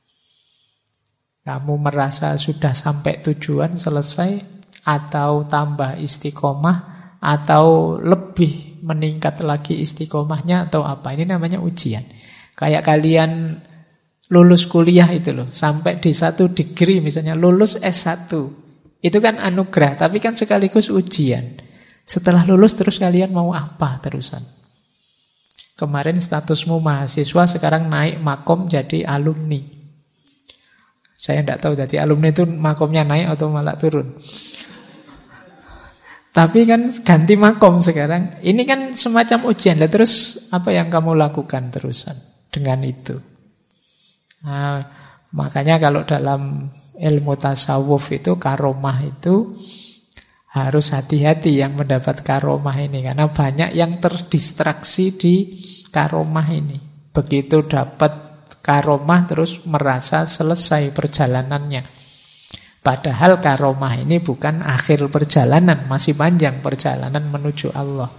Kamu merasa sudah sampai tujuan selesai, atau tambah istiqomah, atau lebih meningkat lagi istiqomahnya, atau apa? Ini namanya ujian. Kayak kalian lulus kuliah itu loh, sampai di 1 degree misalnya, lulus S1. Itu kan anugerah, tapi kan sekaligus ujian. Setelah lulus terus kalian mau apa terusan? Kemarin statusmu mahasiswa, sekarang naik makom jadi alumni. Saya tidak tahu jadi alumni itu makomnya naik atau malah turun. Tapi kan ganti makom sekarang. Ini kan semacam ujian. Lah terus apa yang kamu lakukan terusan dengan itu? Nah, makanya kalau dalam ilmu tasawuf itu karomah itu harus hati-hati yang mendapat karomah ini. Karena banyak yang terdistraksi di karomah ini. Begitu dapat karomah terus merasa selesai perjalanannya. Padahal karomah ini bukan akhir perjalanan, masih panjang perjalanan menuju Allah.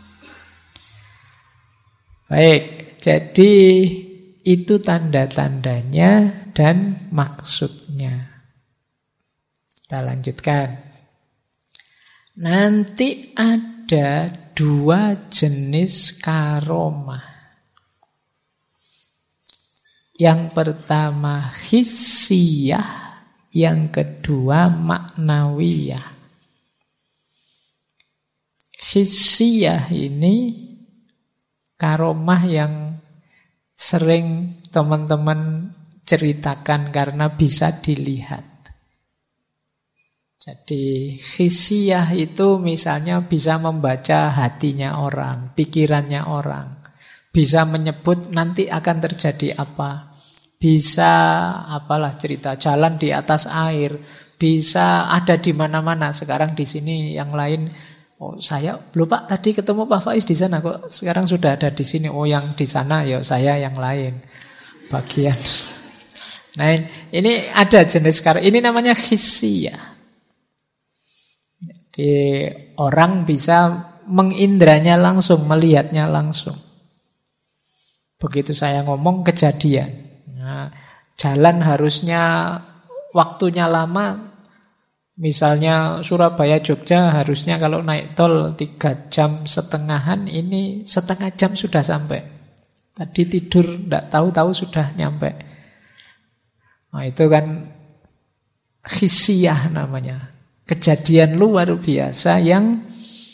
Baik, jadi itu tanda-tandanya dan maksudnya. Kita lanjutkan. Nanti ada 2 jenis karomah. Yang pertama hissiyah, yang kedua maknawiyah. Hissiyah ini karomah yang sering teman-teman ceritakan karena bisa dilihat. Jadi hissiyah itu misalnya bisa membaca hatinya orang, pikirannya orang. Bisa menyebut nanti akan terjadi apa. Bisa apalah cerita jalan di atas air, bisa ada di mana-mana. Sekarang di sini yang lain, oh saya lupa tadi ketemu Pak Faiz di sana kok sekarang sudah ada di sini. Oh yang di sana ya saya yang lain bagian. Nah ini ada jenis ini namanya hissiyah. Jadi orang bisa mengindranya langsung, melihatnya langsung. Begitu saya ngomong kejadian. Nah, jalan harusnya waktunya lama, misalnya Surabaya Jogja harusnya kalau naik tol 3,5 jam, ini setengah jam sudah sampai. Tadi tidur tidak tahu-tahu sudah nyampe. Nah itu kan hissiyah namanya. Kejadian luar biasa yang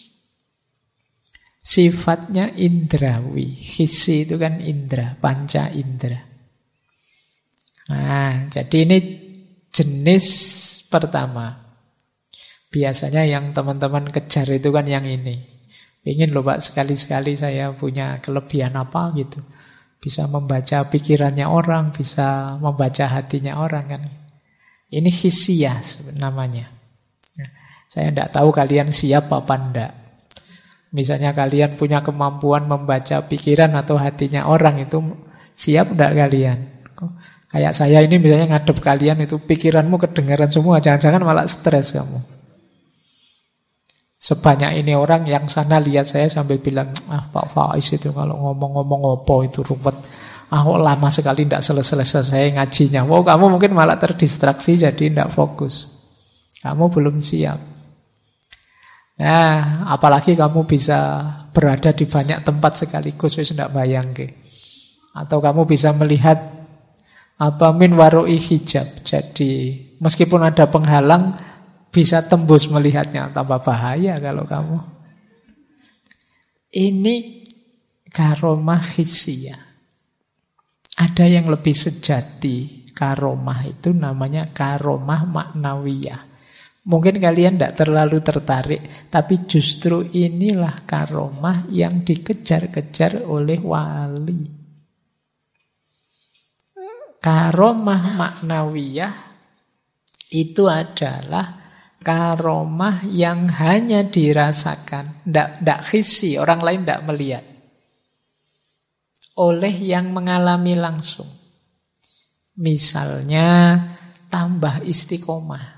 sifatnya indrawi. Hissi itu kan indra, panca indra. Nah, jadi ini jenis pertama. Biasanya yang teman-teman kejar itu kan yang ini. Ingin loh Pak, sekali-sekali saya punya kelebihan apa gitu. Bisa membaca pikirannya orang, bisa membaca hatinya orang kan. Ini hissiyah namanya. Saya tidak tahu kalian siap apa enggak. Misalnya kalian punya kemampuan membaca pikiran atau hatinya orang, itu siap enggak kalian? Kayak saya ini misalnya ngadep kalian itu pikiranmu kedengaran semua, jangan-jangan malah stres kamu. Sebanyak ini orang yang sana lihat saya sambil bilang, Pak Faiz itu kalau ngomong-ngomong opo itu ruwet. Lama sekali tidak selesai ngajinya. Kamu mungkin malah terdistraksi jadi tidak fokus. Kamu belum siap. Nah, apalagi kamu bisa berada di banyak tempat sekaligus, wis ndak bayangke. Atau kamu bisa melihat min waru'i hijab. Jadi meskipun ada penghalang, bisa tembus melihatnya. Tambah bahaya kalau kamu. Ini karomah hissiyah. Ada yang lebih sejati. Karomah itu namanya karomah maknawiyah. Mungkin kalian tidak terlalu tertarik, tapi justru inilah karomah yang dikejar-kejar oleh wali. Karomah maknawiyah itu adalah karomah yang hanya dirasakan, tidak hissi, orang lain tidak melihat, oleh yang mengalami langsung. Misalnya tambah istiqomah.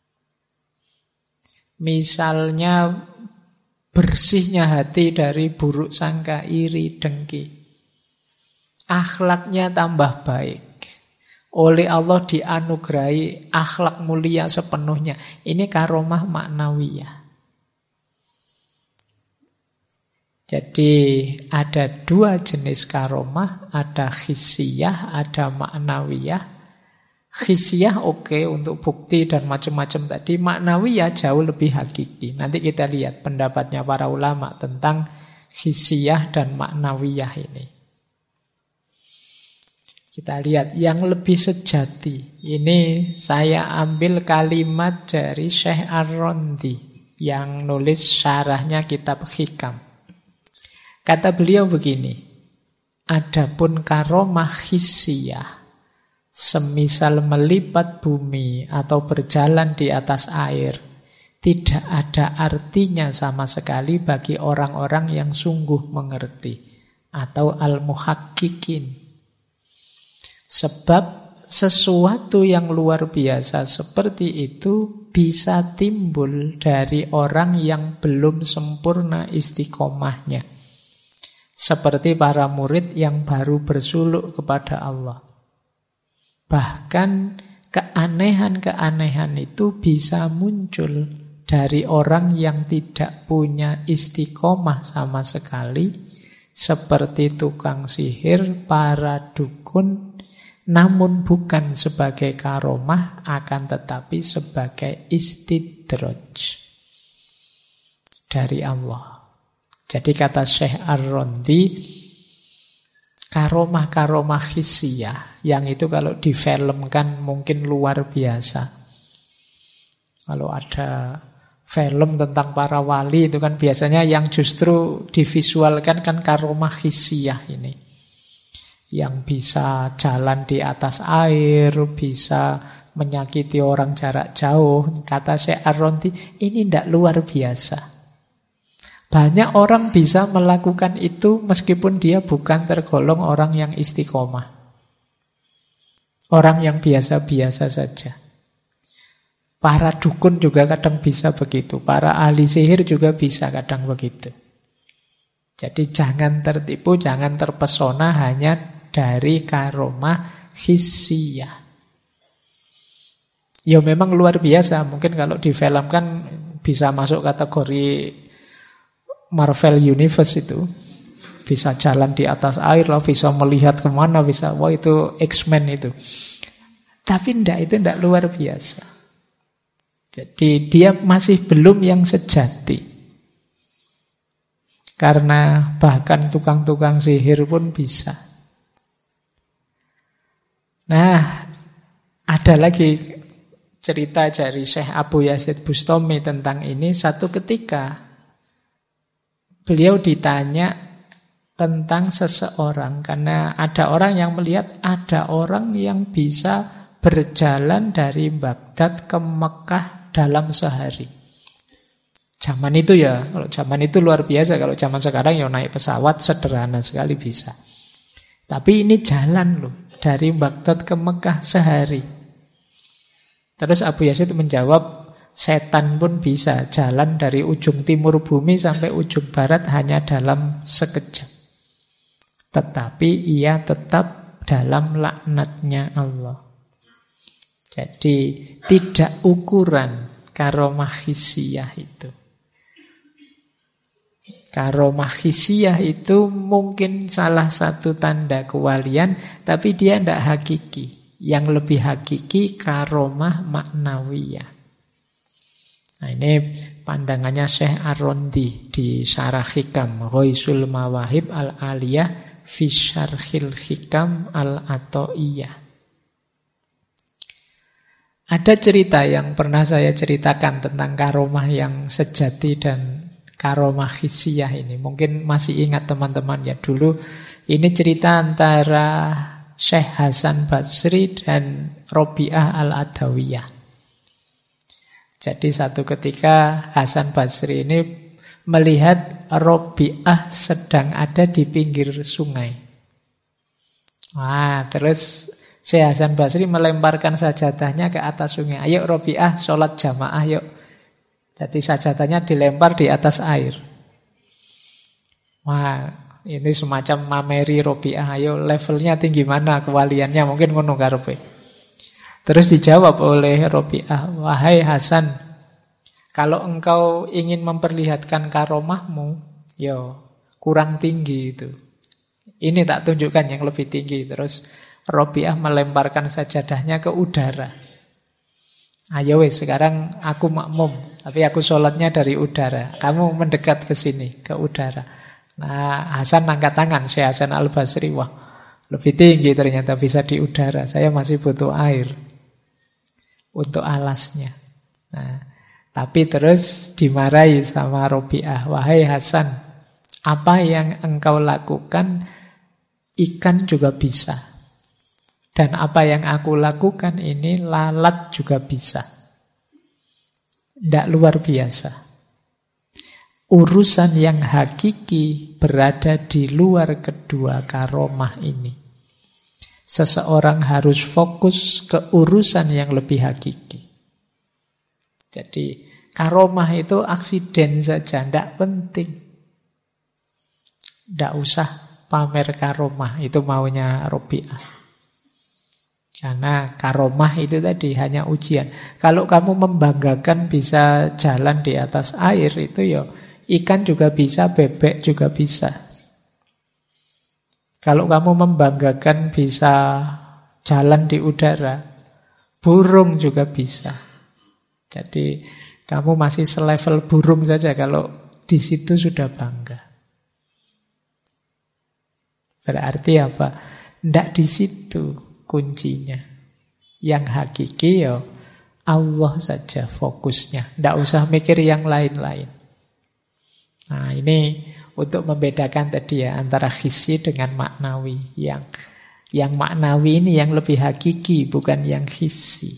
Misalnya bersihnya hati dari buruk sangka, iri, dengki. Akhlaknya tambah baik. Oleh Allah dianugerahi akhlak mulia sepenuhnya. Ini karomah maknawiyah. Jadi ada dua jenis karomah. Ada hissiyah, ada maknawiyah. Hissiyah oke untuk bukti dan macam-macam tadi. Maknawiyah jauh lebih hakiki. Nanti kita lihat pendapatnya para ulama tentang hissiyah dan maknawiyah ini. Kita lihat yang lebih sejati. Ini saya ambil kalimat dari Syekh Ar-Rondi yang nulis syarahnya kitab Hikam. Kata beliau begini, adapun karomah hissiyah, semisal melipat bumi atau berjalan di atas air, tidak ada artinya sama sekali bagi orang-orang yang sungguh mengerti atau al-muhaqqiqin. Sebab sesuatu yang luar biasa seperti itu bisa timbul dari orang yang belum sempurna istiqomahnya. Seperti para murid yang baru bersuluk kepada Allah. Bahkan keanehan-keanehan itu bisa muncul dari orang yang tidak punya istiqomah sama sekali. Seperti tukang sihir, para dukun, namun bukan sebagai karomah, akan tetapi sebagai istidraj dari Allah. Jadi kata Syekh Ar-Rondi, karomah-karomah hissiyah, yang itu kalau difilmkan mungkin luar biasa. Kalau ada film tentang para wali itu kan biasanya yang justru divisualkan kan karomah hissiyah ini. Yang bisa jalan di atas air, bisa menyakiti orang jarak jauh. Kata Syekh Ar-Rondi, ini tidak luar biasa. Banyak orang bisa melakukan itu meskipun dia bukan tergolong orang yang istiqomah. Orang yang biasa-biasa saja. Para dukun juga kadang bisa begitu. Para ahli sihir juga bisa kadang begitu. Jadi jangan tertipu, jangan terpesona hanya dari karomah hissiyah. Ya memang luar biasa. Mungkin kalau difilmkan bisa masuk kategori Marvel Universe itu. Bisa jalan di atas air lah, bisa melihat kemana, bisa. Wah itu X-Men itu. Tapi itu tidak luar biasa. Jadi dia masih belum yang sejati. Karena bahkan tukang-tukang sihir pun bisa. Nah, ada lagi cerita dari Syekh Abu Yazid Bustami tentang ini. Satu ketika beliau ditanya tentang seseorang, karena ada orang yang melihat ada orang yang bisa berjalan dari Baghdad ke Mekah dalam sehari. Zaman itu ya, kalau zaman itu luar biasa. Kalau zaman sekarang ya naik pesawat sederhana sekali bisa. Tapi ini jalan loh, dari Baghdad ke Mekah sehari. Terus Abu Yazid menjawab, setan pun bisa jalan dari ujung timur bumi sampai ujung barat hanya dalam sekejap. Tetapi ia tetap dalam laknatnya Allah. Jadi tidak ukuran karomah hissiyah itu. Karomah hissiyah itu mungkin salah satu tanda kewalian, tapi dia tidak hakiki. Yang lebih hakiki karomah maknawiyah. Nah, ini pandangannya Syekh Ar-Rondi di Syarah Hikam, Ghaisul Mawahib Al-Aliyah fi Syarhil Hikam Al-Ato'iyah. Ada cerita yang pernah saya ceritakan tentang karomah yang sejati dan karomah hissiyah ini. Mungkin masih ingat teman-teman ya, dulu ini cerita antara Syekh Hasan Basri dan Robi'ah Al-Adawiyah. Jadi satu ketika Hasan Basri ini melihat Robi'ah sedang ada di pinggir sungai. Wah, terus Syekh Hasan Basri melemparkan sajadahnya ke atas sungai. Ayo Robi'ah, sholat jamaah yuk. Jadi sajadahnya dilempar di atas air. Wah, ini semacam mameri Robi'ah. Ayo levelnya tinggi mana kewaliannya, mungkin ngono karepe. Terus dijawab oleh Robi'ah, wahai Hasan, kalau engkau ingin memperlihatkan karomahmu, yo kurang tinggi itu. Ini tak tunjukkan yang lebih tinggi. Terus Robi'ah melemparkan sajadahnya ke udara. Ayo wes, sekarang aku makmum, tapi aku sholatnya dari udara. Kamu mendekat ke sini, ke udara. Nah, Hasan angkat tangan, Syekh Hasan Al-Basri. Wah, lebih tinggi ternyata bisa di udara. Saya masih butuh air untuk alasnya. Nah, tapi terus dimarahi sama Robi'ah. Wahai Hasan, apa yang engkau lakukan, ikan juga bisa. Dan apa yang aku lakukan ini lalat juga bisa. Tidak luar biasa. Urusan yang hakiki berada di luar kedua karomah ini. Seseorang harus fokus ke urusan yang lebih hakiki. Jadi karomah itu aksiden saja, tidak penting. Tidak usah pamer karomah, itu maunya Robi'ah. Karena karomah itu tadi hanya ujian. Kalau kamu membanggakan bisa jalan di atas air, itu ya ikan juga bisa, bebek juga bisa. Kalau kamu membanggakan bisa jalan di udara, burung juga bisa. Jadi kamu masih selevel burung saja kalau di situ sudah bangga. Berarti apa? Tidak di situ kuncinya. Yang hakiki ya Allah saja fokusnya. Tidak usah mikir yang lain-lain. Nah, ini untuk membedakan tadi ya antara hissi dengan maknawi. Yang maknawi ini yang lebih hakiki, bukan yang hissi.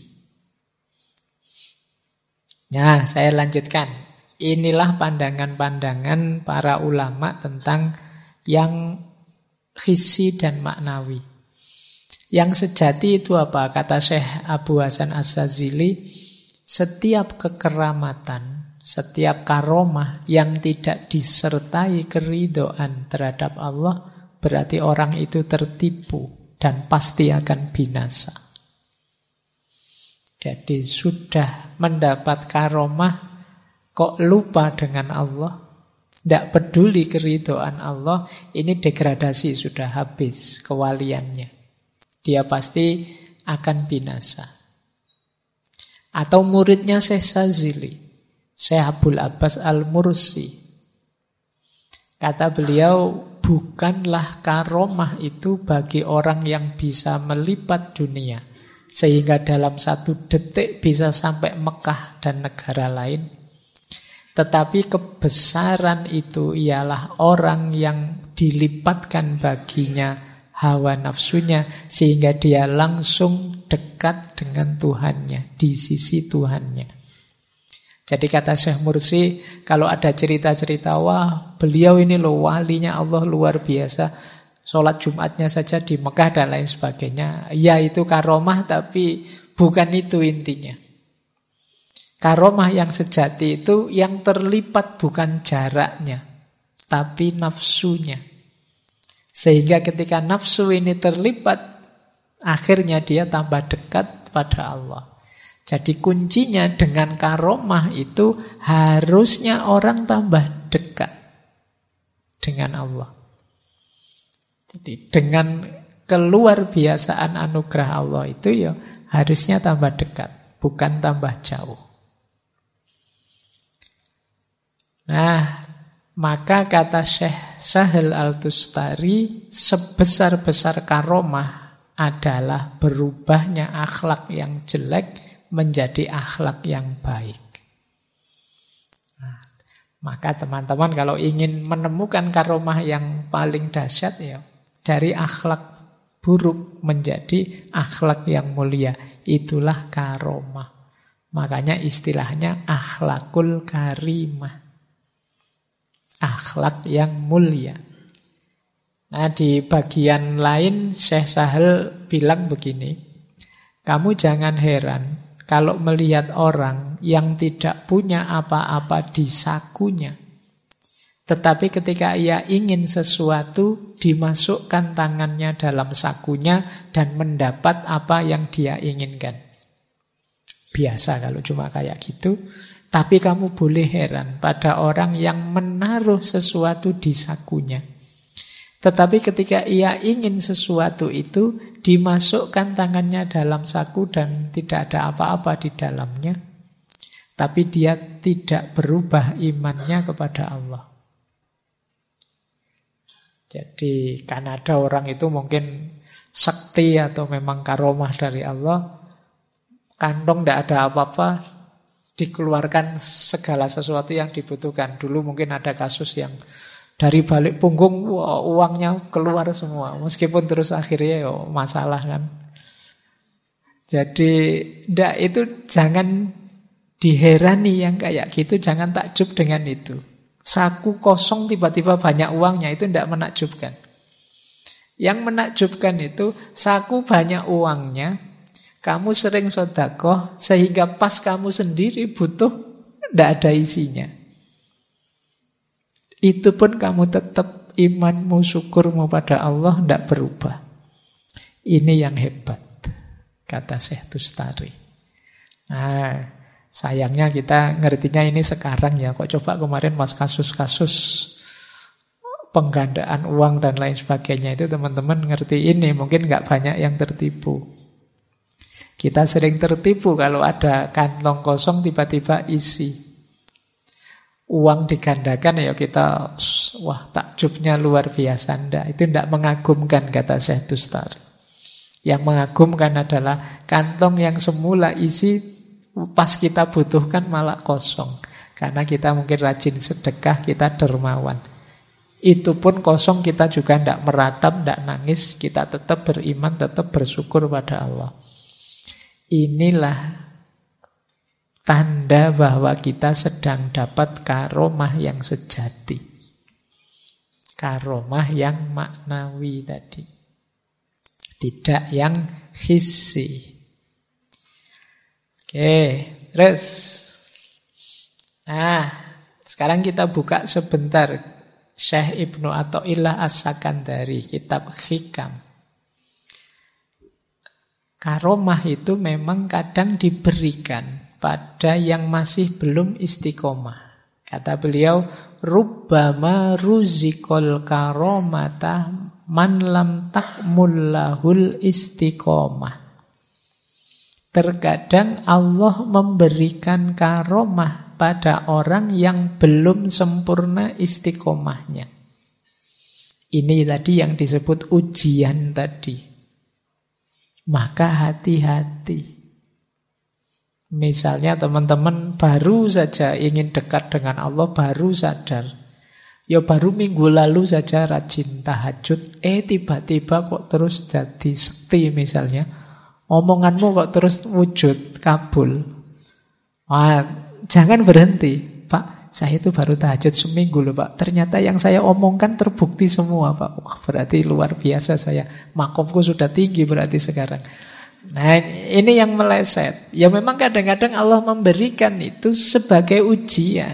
Nah, saya lanjutkan. Inilah pandangan-pandangan para ulama tentang yang hissi dan maknawi. Yang sejati itu apa? Kata Syekh Abu Hasan As-Sazili, setiap kekeramatan, setiap karomah yang tidak disertai keridhaan terhadap Allah, berarti orang itu tertipu dan pasti akan binasa. Jadi sudah mendapat karomah, kok lupa dengan Allah, tidak peduli keridhaan Allah, ini degradasi, sudah habis kewaliannya. Dia pasti akan binasa. Atau muridnya Syekh Sazili, Syekh Abul Abbas Al-Mursi. Kata beliau, bukanlah karomah itu bagi orang yang bisa melipat dunia. sehingga dalam 1 detik bisa sampai Mekah dan negara lain. Tetapi kebesaran itu ialah orang yang dilipatkan baginya hawa nafsunya, sehingga dia langsung dekat dengan Tuhannya, di sisi Tuhannya. Jadi kata Syekh Mursi, kalau ada cerita-cerita, wah beliau ini loh walinya Allah luar biasa, sholat Jumatnya saja di Mekah dan lain sebagainya. Ya itu karomah, tapi bukan itu intinya. Karomah yang sejati itu yang terlipat bukan jaraknya, tapi nafsunya. Sehingga ketika nafsu ini terlipat, akhirnya dia tambah dekat pada Allah. Jadi kuncinya dengan karomah itu harusnya orang tambah dekat dengan Allah. Jadi dengan keluar biasaan anugerah Allah itu ya harusnya tambah dekat, bukan tambah jauh. Nah, maka kata Syekh Sahal Al-Tustari, sebesar-besar karomah adalah berubahnya akhlak yang jelek menjadi akhlak yang baik. Nah, maka teman-teman kalau ingin menemukan karomah yang paling dahsyat ya dari akhlak buruk menjadi akhlak yang mulia, itulah karomah. Makanya istilahnya akhlakul karimah, akhlak yang mulia. Nah, di bagian lain Syekh Sahal bilang begini, kamu jangan heran kalau melihat orang yang tidak punya apa-apa di sakunya, tetapi ketika ia ingin sesuatu, dimasukkan tangannya dalam sakunya dan mendapat apa yang dia inginkan. Biasa kalau cuma kayak gitu. Tapi kamu boleh heran pada orang yang menaruh sesuatu di sakunya. Tetapi ketika ia ingin sesuatu itu, dimasukkan tangannya dalam saku dan tidak ada apa-apa di dalamnya. Tapi dia tidak berubah imannya kepada Allah. Jadi kan ada orang itu mungkin sakti atau memang karomah dari Allah, kantong tidak ada apa-apa, dikeluarkan segala sesuatu yang dibutuhkan. Dulu mungkin ada kasus yang dari balik punggung uangnya keluar semua, meskipun terus akhirnya masalah kan. Jadi itu jangan diherani yang kayak gitu, jangan takjub dengan itu. Saku kosong tiba-tiba banyak uangnya, itu tidak menakjubkan. Yang menakjubkan itu saku banyak uangnya, kamu sering sedekah sehingga pas kamu sendiri butuh tidak ada isinya. Itu pun kamu tetap imanmu, syukurmu pada Allah tidak berubah. Ini yang hebat, kata Syekh Tustari. Nah, sayangnya kita ngertinya ini sekarang ya. Kok coba kemarin mas kasus-kasus penggandaan uang dan lain sebagainya itu teman-teman ngerti ini, mungkin nggak banyak yang tertipu. Kita sering tertipu kalau ada kantong kosong tiba-tiba isi. Uang digandakan ya kita, wah takjubnya luar biasa. Itu tidak mengagumkan, kata Syekh Tustari. Yang mengagumkan adalah kantong yang semula isi, pas kita butuhkan malah kosong. Karena kita mungkin rajin sedekah, kita dermawan. Itu pun kosong, kita juga tidak meratap, tidak nangis. Kita tetap beriman, tetap bersyukur pada Allah. Inilah tanda bahwa kita sedang dapat karomah yang sejati. Karomah yang maknawi tadi, tidak yang hissi. Oke, terus. Nah, sekarang kita buka sebentar Syekh Ibnu Athaillah As-Sakandari, kitab Hikam. Karomah itu memang kadang diberikan pada yang masih belum istiqomah. Kata beliau, rubbama ruzikol karomata man lam takmullahul istiqomah. Terkadang Allah memberikan karomah pada orang yang belum sempurna istiqomahnya. Ini tadi yang disebut ujian tadi. Maka hati-hati. Misalnya teman-teman baru saja ingin dekat dengan Allah, baru sadar. Ya baru minggu lalu saja rajin tahajud, tiba-tiba kok terus jadi sekti misalnya. Omonganmu kok terus wujud, kabul. Jangan berhenti. Pak, saya itu baru tahajud seminggu loh Pak. Ternyata yang saya omongkan terbukti semua Pak. Wah, berarti luar biasa saya. Makomku sudah tinggi berarti sekarang. Nah, ini yang meleset. Ya memang kadang-kadang Allah memberikan itu sebagai ujian.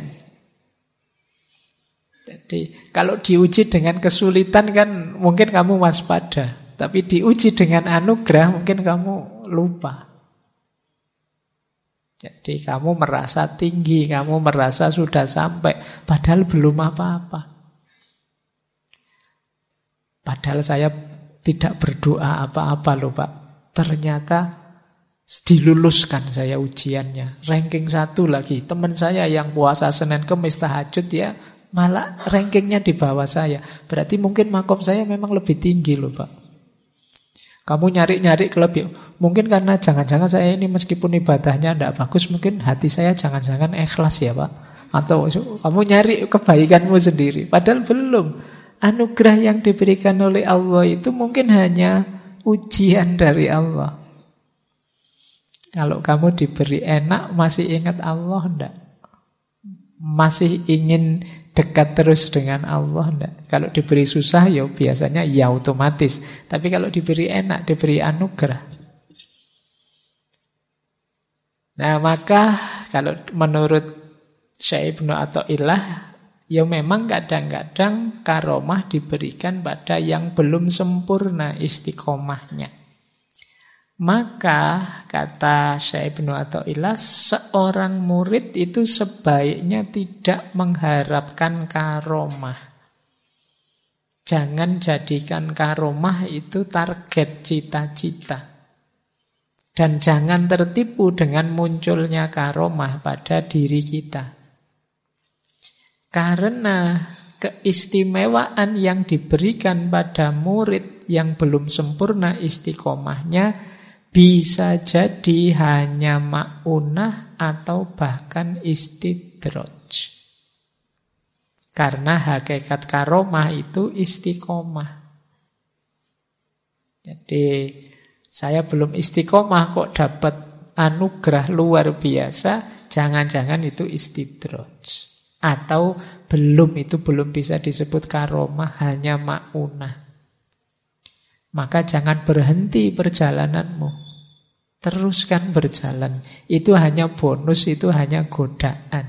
Jadi kalau diuji dengan kesulitan kan mungkin kamu waspada. Tapi diuji dengan anugerah mungkin kamu lupa. Jadi kamu merasa tinggi, kamu merasa sudah sampai, padahal belum apa-apa. Padahal saya tidak berdoa apa-apa loh Pak. Ternyata diluluskan saya ujiannya. Ranking 1 lagi. Teman saya yang puasa Senin Kemis tahajud ya malah rankingnya di bawah saya. Berarti mungkin makom saya memang lebih tinggi loh Pak. Kamu nyari-nyari kelebihan. Mungkin karena jangan-jangan saya ini meskipun ibadahnya tidak bagus, mungkin hati saya jangan-jangan ikhlas ya Pak. Atau kamu nyari kebaikanmu sendiri. Padahal belum. Anugerah yang diberikan oleh Allah itu mungkin hanya ujian dari Allah. Kalau kamu diberi enak, masih ingat Allah enggak? Masih ingin dekat terus dengan Allah enggak? Kalau diberi susah, ya biasanya ya otomatis. Tapi kalau diberi enak, diberi anugerah. Nah, maka kalau menurut Syekh Ibnu Athaillah, ya memang kadang-kadang karomah diberikan pada yang belum sempurna istiqomahnya. Maka kata Syekh Ibnu Athaillah, seorang murid itu sebaiknya tidak mengharapkan karomah. Jangan jadikan karomah itu target cita-cita. Dan jangan tertipu dengan munculnya karomah pada diri kita. Karena keistimewaan yang diberikan pada murid yang belum sempurna istiqomahnya bisa jadi hanya ma'unah atau bahkan istidraj. Karena hakikat karomah itu istiqomah. Jadi saya belum istiqomah kok dapat anugerah luar biasa, jangan-jangan itu istidraj. Atau itu belum bisa disebut karomah, hanya ma'unah. Maka jangan berhenti perjalananmu. Teruskan berjalan. Itu hanya bonus, itu hanya godaan.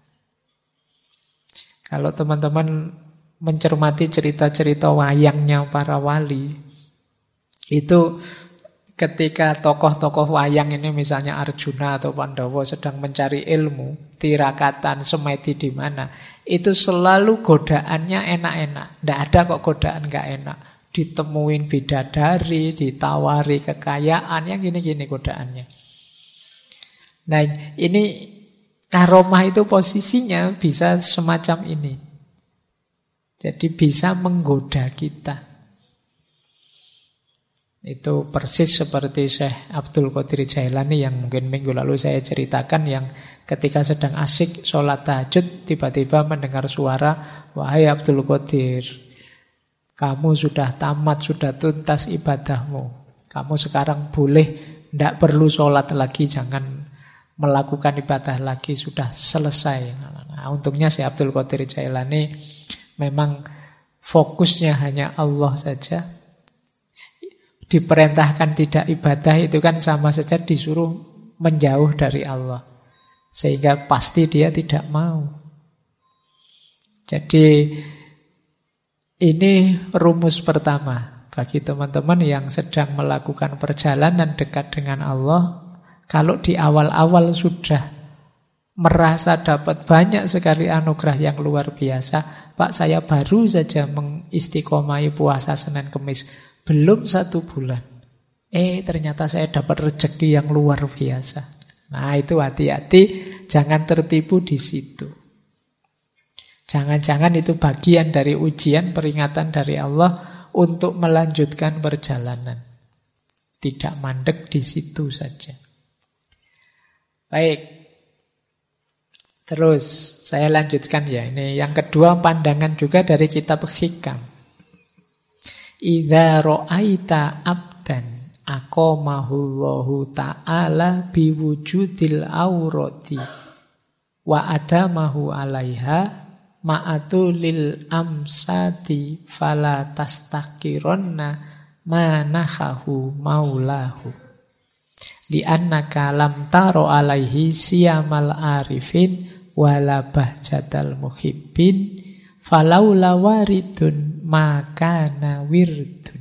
Kalau teman-teman mencermati cerita-cerita wayangnya para wali, itu ketika tokoh-tokoh wayang ini misalnya Arjuna atau Pandhawa sedang mencari ilmu, tirakatan, semedi di mana, itu selalu godaannya enak-enak. Tidak ada kok godaan gak enak. Ditemuin bidadari, ditawari kekayaan, yang gini-gini godaannya. Nah, ini karomah itu posisinya bisa semacam ini. Jadi bisa menggoda kita. Itu persis seperti Syekh Abdul Qadir Jailani yang mungkin minggu lalu saya ceritakan, yang ketika sedang asyik sholat tahajud tiba-tiba mendengar suara, "Wahai Abdul Qadir, kamu sudah tamat, sudah tuntas ibadahmu. Kamu sekarang boleh, tidak perlu sholat lagi, jangan melakukan ibadah lagi, sudah selesai." Nah, untungnya Syekh Abdul Qadir Jailani memang fokusnya hanya Allah saja. Diperintahkan tidak ibadah itu kan sama saja disuruh menjauh dari Allah. Sehingga pasti dia tidak mau. Jadi ini rumus pertama bagi teman-teman yang sedang melakukan perjalanan dekat dengan Allah. Kalau di awal-awal sudah merasa dapat banyak sekali anugerah yang luar biasa, Pak, saya baru saja mengistiqomai puasa Senin Kemis, belum 1 bulan. Ternyata saya dapat rezeki yang luar biasa. Nah, itu hati-hati, jangan tertipu di situ. Jangan-jangan itu bagian dari ujian, peringatan dari Allah untuk melanjutkan perjalanan. Tidak mandek di situ saja. Baik. Terus saya lanjutkan ya. Ini yang kedua pandangan juga dari kitab Hikam. Idza ra'aita abdan aqamahullahu ta'ala biwujudil aurati wa adamahu 'alaiha ma'atulil amsati fala tastakironna manahahu maulahu li'annaka lam taro 'alaihi siyamal arifin wala bahjatal muhibbin falaula waridun makana wirdun.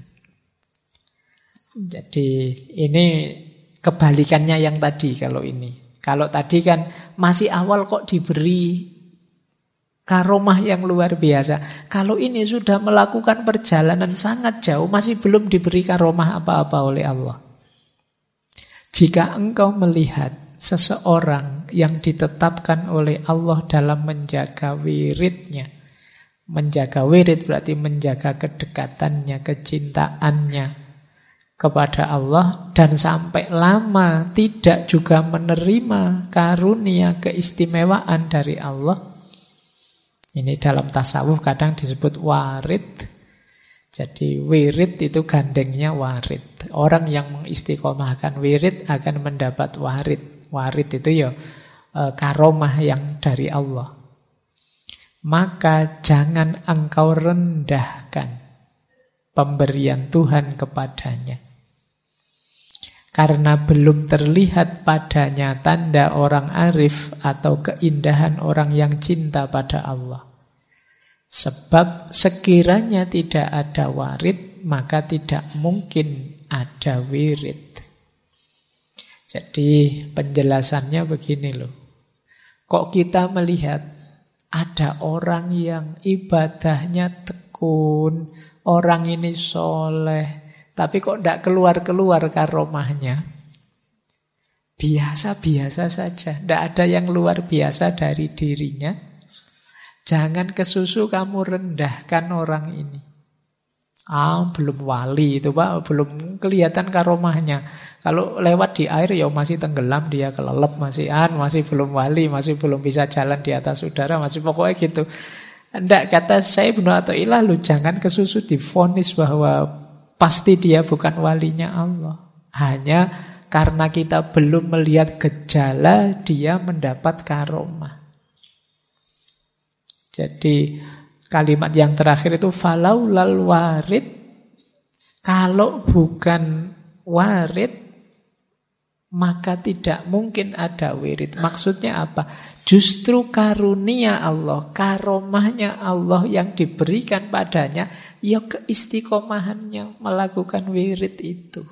Jadi ini kebalikannya yang tadi kalau ini. Kalau tadi kan masih awal kok diberi karomah yang luar biasa. Kalau ini sudah melakukan perjalanan sangat jauh, masih belum diberi karomah apa-apa oleh Allah. Jika engkau melihat seseorang yang ditetapkan oleh Allah dalam menjaga wiridnya, menjaga wirid berarti menjaga kedekatannya, kecintaannya kepada Allah, dan sampai lama tidak juga menerima karunia keistimewaan dari Allah. Ini dalam tasawuf kadang disebut warid. Jadi wirid itu gandengnya warid. Orang yang mengistiqomahkan wirid akan mendapat warid. Warid itu ya karomah yang dari Allah. Maka jangan engkau rendahkan pemberian Tuhan kepadanya. Karena belum terlihat padanya tanda orang arif atau keindahan orang yang cinta pada Allah. Sebab sekiranya tidak ada warid, maka tidak mungkin ada wirid. Jadi penjelasannya begini loh. Kok kita melihat ada orang yang ibadahnya tekun, orang ini soleh, tapi kok tidak keluar-keluar karomahnya? Biasa-biasa saja, tidak ada yang luar biasa dari dirinya. Jangan kesusu kamu rendahkan orang ini. Belum wali itu Pak, belum kelihatan karomahnya. Kalau lewat di air ya masih tenggelam dia, kelelep masih belum wali, masih belum bisa jalan di atas udara, masih pokoknya gitu. Tidak, kata saya Ibnu Athaillah, lu jangan kesusu divonis bahwa pasti dia bukan walinya Allah. Hanya karena kita belum melihat gejala dia mendapat karomah. Jadi kalimat yang terakhir itu falaulal warid, kalau bukan warid maka tidak mungkin ada wirid. Maksudnya apa? Justru karunia Allah, karomahnya Allah yang diberikan padanya, ya keistiqomahannya melakukan wirid itu.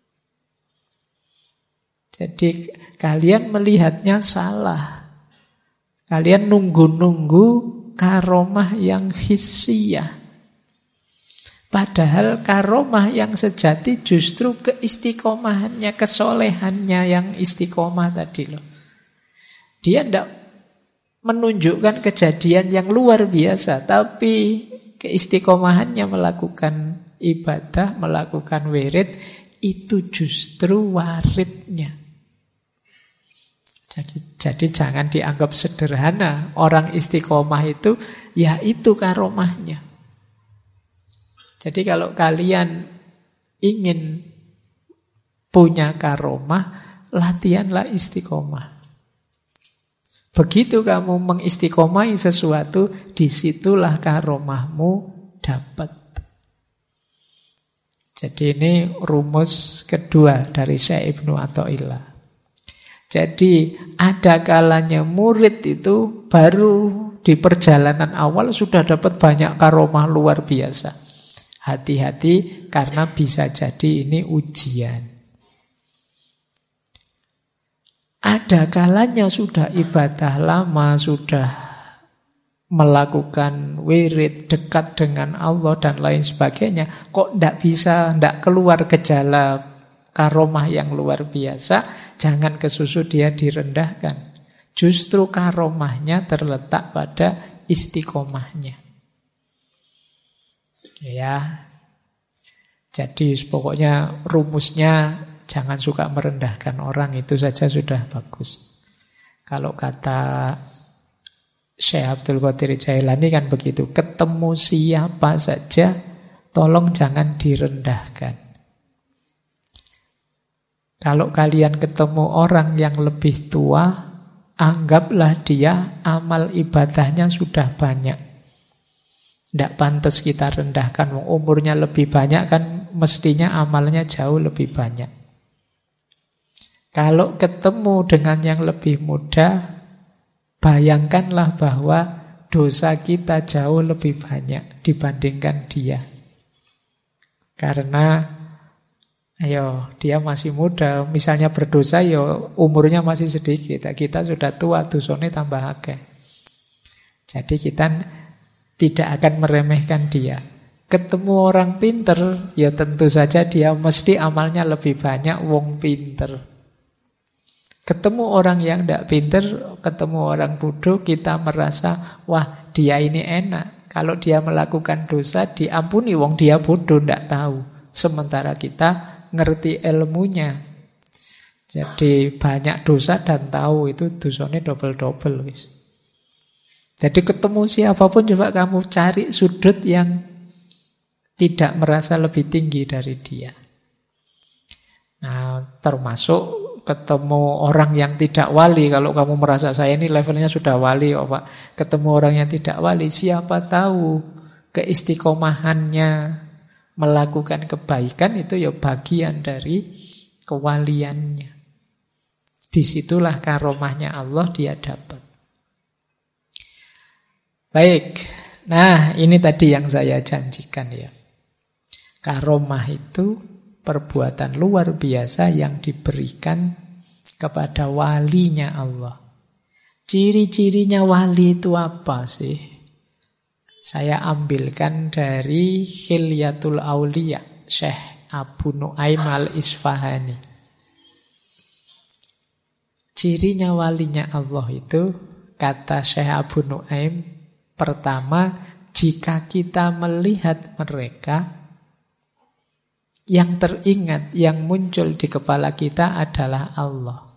Jadi kalian melihatnya salah. Kalian nunggu-nunggu karomah yang hissiyah. Padahal karomah yang sejati justru keistiqomahannya, kesolehannya yang istiqomah tadi loh. Dia tidak menunjukkan kejadian yang luar biasa, tapi keistiqomahannya melakukan ibadah, melakukan wirid, itu justru waridnya. Jadi jangan dianggap sederhana. Orang istiqomah itu, ya itu karomahnya. Jadi kalau kalian ingin punya karomah, latihanlah istiqomah. Begitu kamu mengistiqomahi sesuatu, disitulah karomahmu dapat. Jadi ini rumus kedua dari Syekh Ibnu Athaillah. Jadi ada kalanya murid itu baru di perjalanan awal sudah dapat banyak karomah luar biasa. Hati-hati karena bisa jadi ini ujian. Ada kalanya sudah ibadah lama, sudah melakukan wirid, dekat dengan Allah dan lain sebagainya. Kok tidak keluar gejala karomah yang luar biasa, jangan kesusu dia direndahkan. Justru karomahnya terletak pada istiqomahnya. Ya. Jadi pokoknya rumusnya jangan suka merendahkan orang, itu saja sudah bagus. Kalau kata Syekh Abdul Qadir Jailani kan begitu, ketemu siapa saja tolong jangan direndahkan. Kalau kalian ketemu orang yang lebih tua, anggaplah dia amal ibadahnya sudah banyak. Tidak pantas kita rendahkan, umurnya lebih banyak kan mestinya amalnya jauh lebih banyak. Kalau ketemu dengan yang lebih muda, bayangkanlah bahwa dosa kita jauh lebih banyak dibandingkan dia. Karena dia masih muda, misalnya berdosa, umurnya masih sedikit. Kita sudah tua, dosanya tambah akeh. Jadi kita tidak akan meremehkan dia. Ketemu orang pinter, ya tentu saja dia mesti amalnya lebih banyak, wong pinter. Ketemu orang yang tidak pinter, ketemu orang bodoh, kita merasa, wah dia ini enak. Kalau dia melakukan dosa, diampuni, wong dia bodoh, tidak tahu. Sementara kita ngerti ilmunya. Jadi banyak dosa dan tahu, itu dosanya double-double. Jadi ketemu siapapun coba kamu cari sudut yang tidak merasa lebih tinggi dari dia. Nah, termasuk ketemu orang yang tidak wali. Kalau kamu merasa saya ini levelnya sudah wali, Pak. Ketemu orang yang tidak wali, siapa tahu keistiqomahannya melakukan kebaikan itu ya bagian dari kewaliannya. Disitulah karomahnya Allah dia dapat. Baik, nah ini tadi yang saya janjikan ya. Karomah itu perbuatan luar biasa yang diberikan kepada walinya Allah. Ciri-cirinya wali itu apa sih? Saya ambilkan dari Khilyatul Auliya, Syekh Abu Nu'aim al-Isfahani. Cirinya walinya Allah itu, kata Syekh Abu Nu'aim, pertama, jika kita melihat mereka, yang teringat, yang muncul di kepala kita adalah Allah.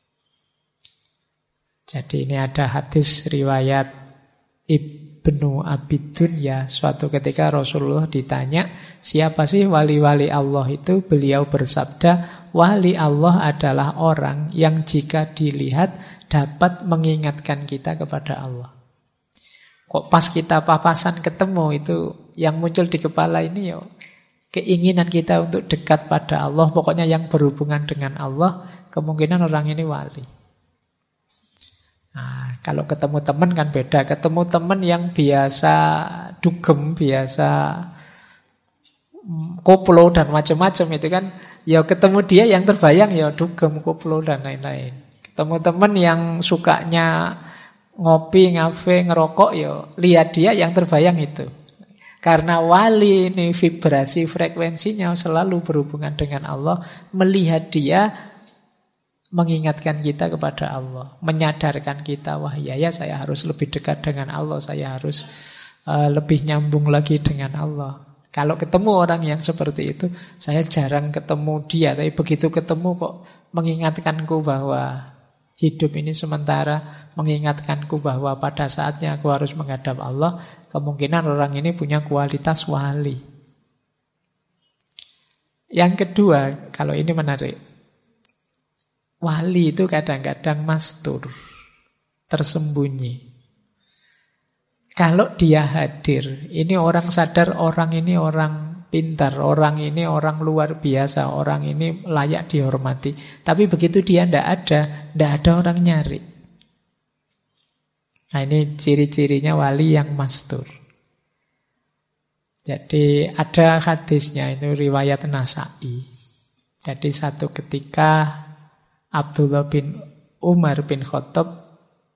Jadi ini ada hadis riwayat Ibnu Abi Dunya. Suatu ketika Rasulullah ditanya, siapa sih wali-wali Allah itu? Beliau bersabda, wali Allah adalah orang yang jika dilihat dapat mengingatkan kita kepada Allah. Kok pas kita papasan ketemu itu yang muncul di kepala ini keinginan kita untuk dekat pada Allah, pokoknya yang berhubungan dengan Allah, kemungkinan orang ini wali. Nah, kalau ketemu teman kan beda. Ketemu teman yang biasa dugem, biasa koplo dan macam-macam itu kan, ya ketemu dia yang terbayang ya dugem, koplo dan lain-lain. Ketemu teman yang sukanya ngopi, ngafe, ngerokok, ya lihat dia yang terbayang itu. Karena wali ini vibrasi frekuensinya selalu berhubungan dengan Allah, melihat dia mengingatkan kita kepada Allah, menyadarkan kita, wah ya saya harus lebih dekat dengan Allah, saya harus lebih nyambung lagi dengan Allah. Kalau ketemu orang yang seperti itu, saya jarang ketemu dia, tapi begitu ketemu kok mengingatkanku bahwa hidup ini sementara, mengingatkanku bahwa pada saatnya aku harus menghadap Allah, kemungkinan orang ini punya kualitas wali. Yang kedua, kalau ini menarik, wali itu kadang-kadang mastur, tersembunyi. Kalau dia hadir, ini orang sadar, orang ini orang pintar, orang ini orang luar biasa, orang ini layak dihormati. Tapi begitu dia tidak ada orang nyari. Nah ini ciri-cirinya wali yang mastur. Jadi ada hadisnya, itu riwayat Nasa'i. Jadi satu ketika Abdullah bin Umar bin Khattab,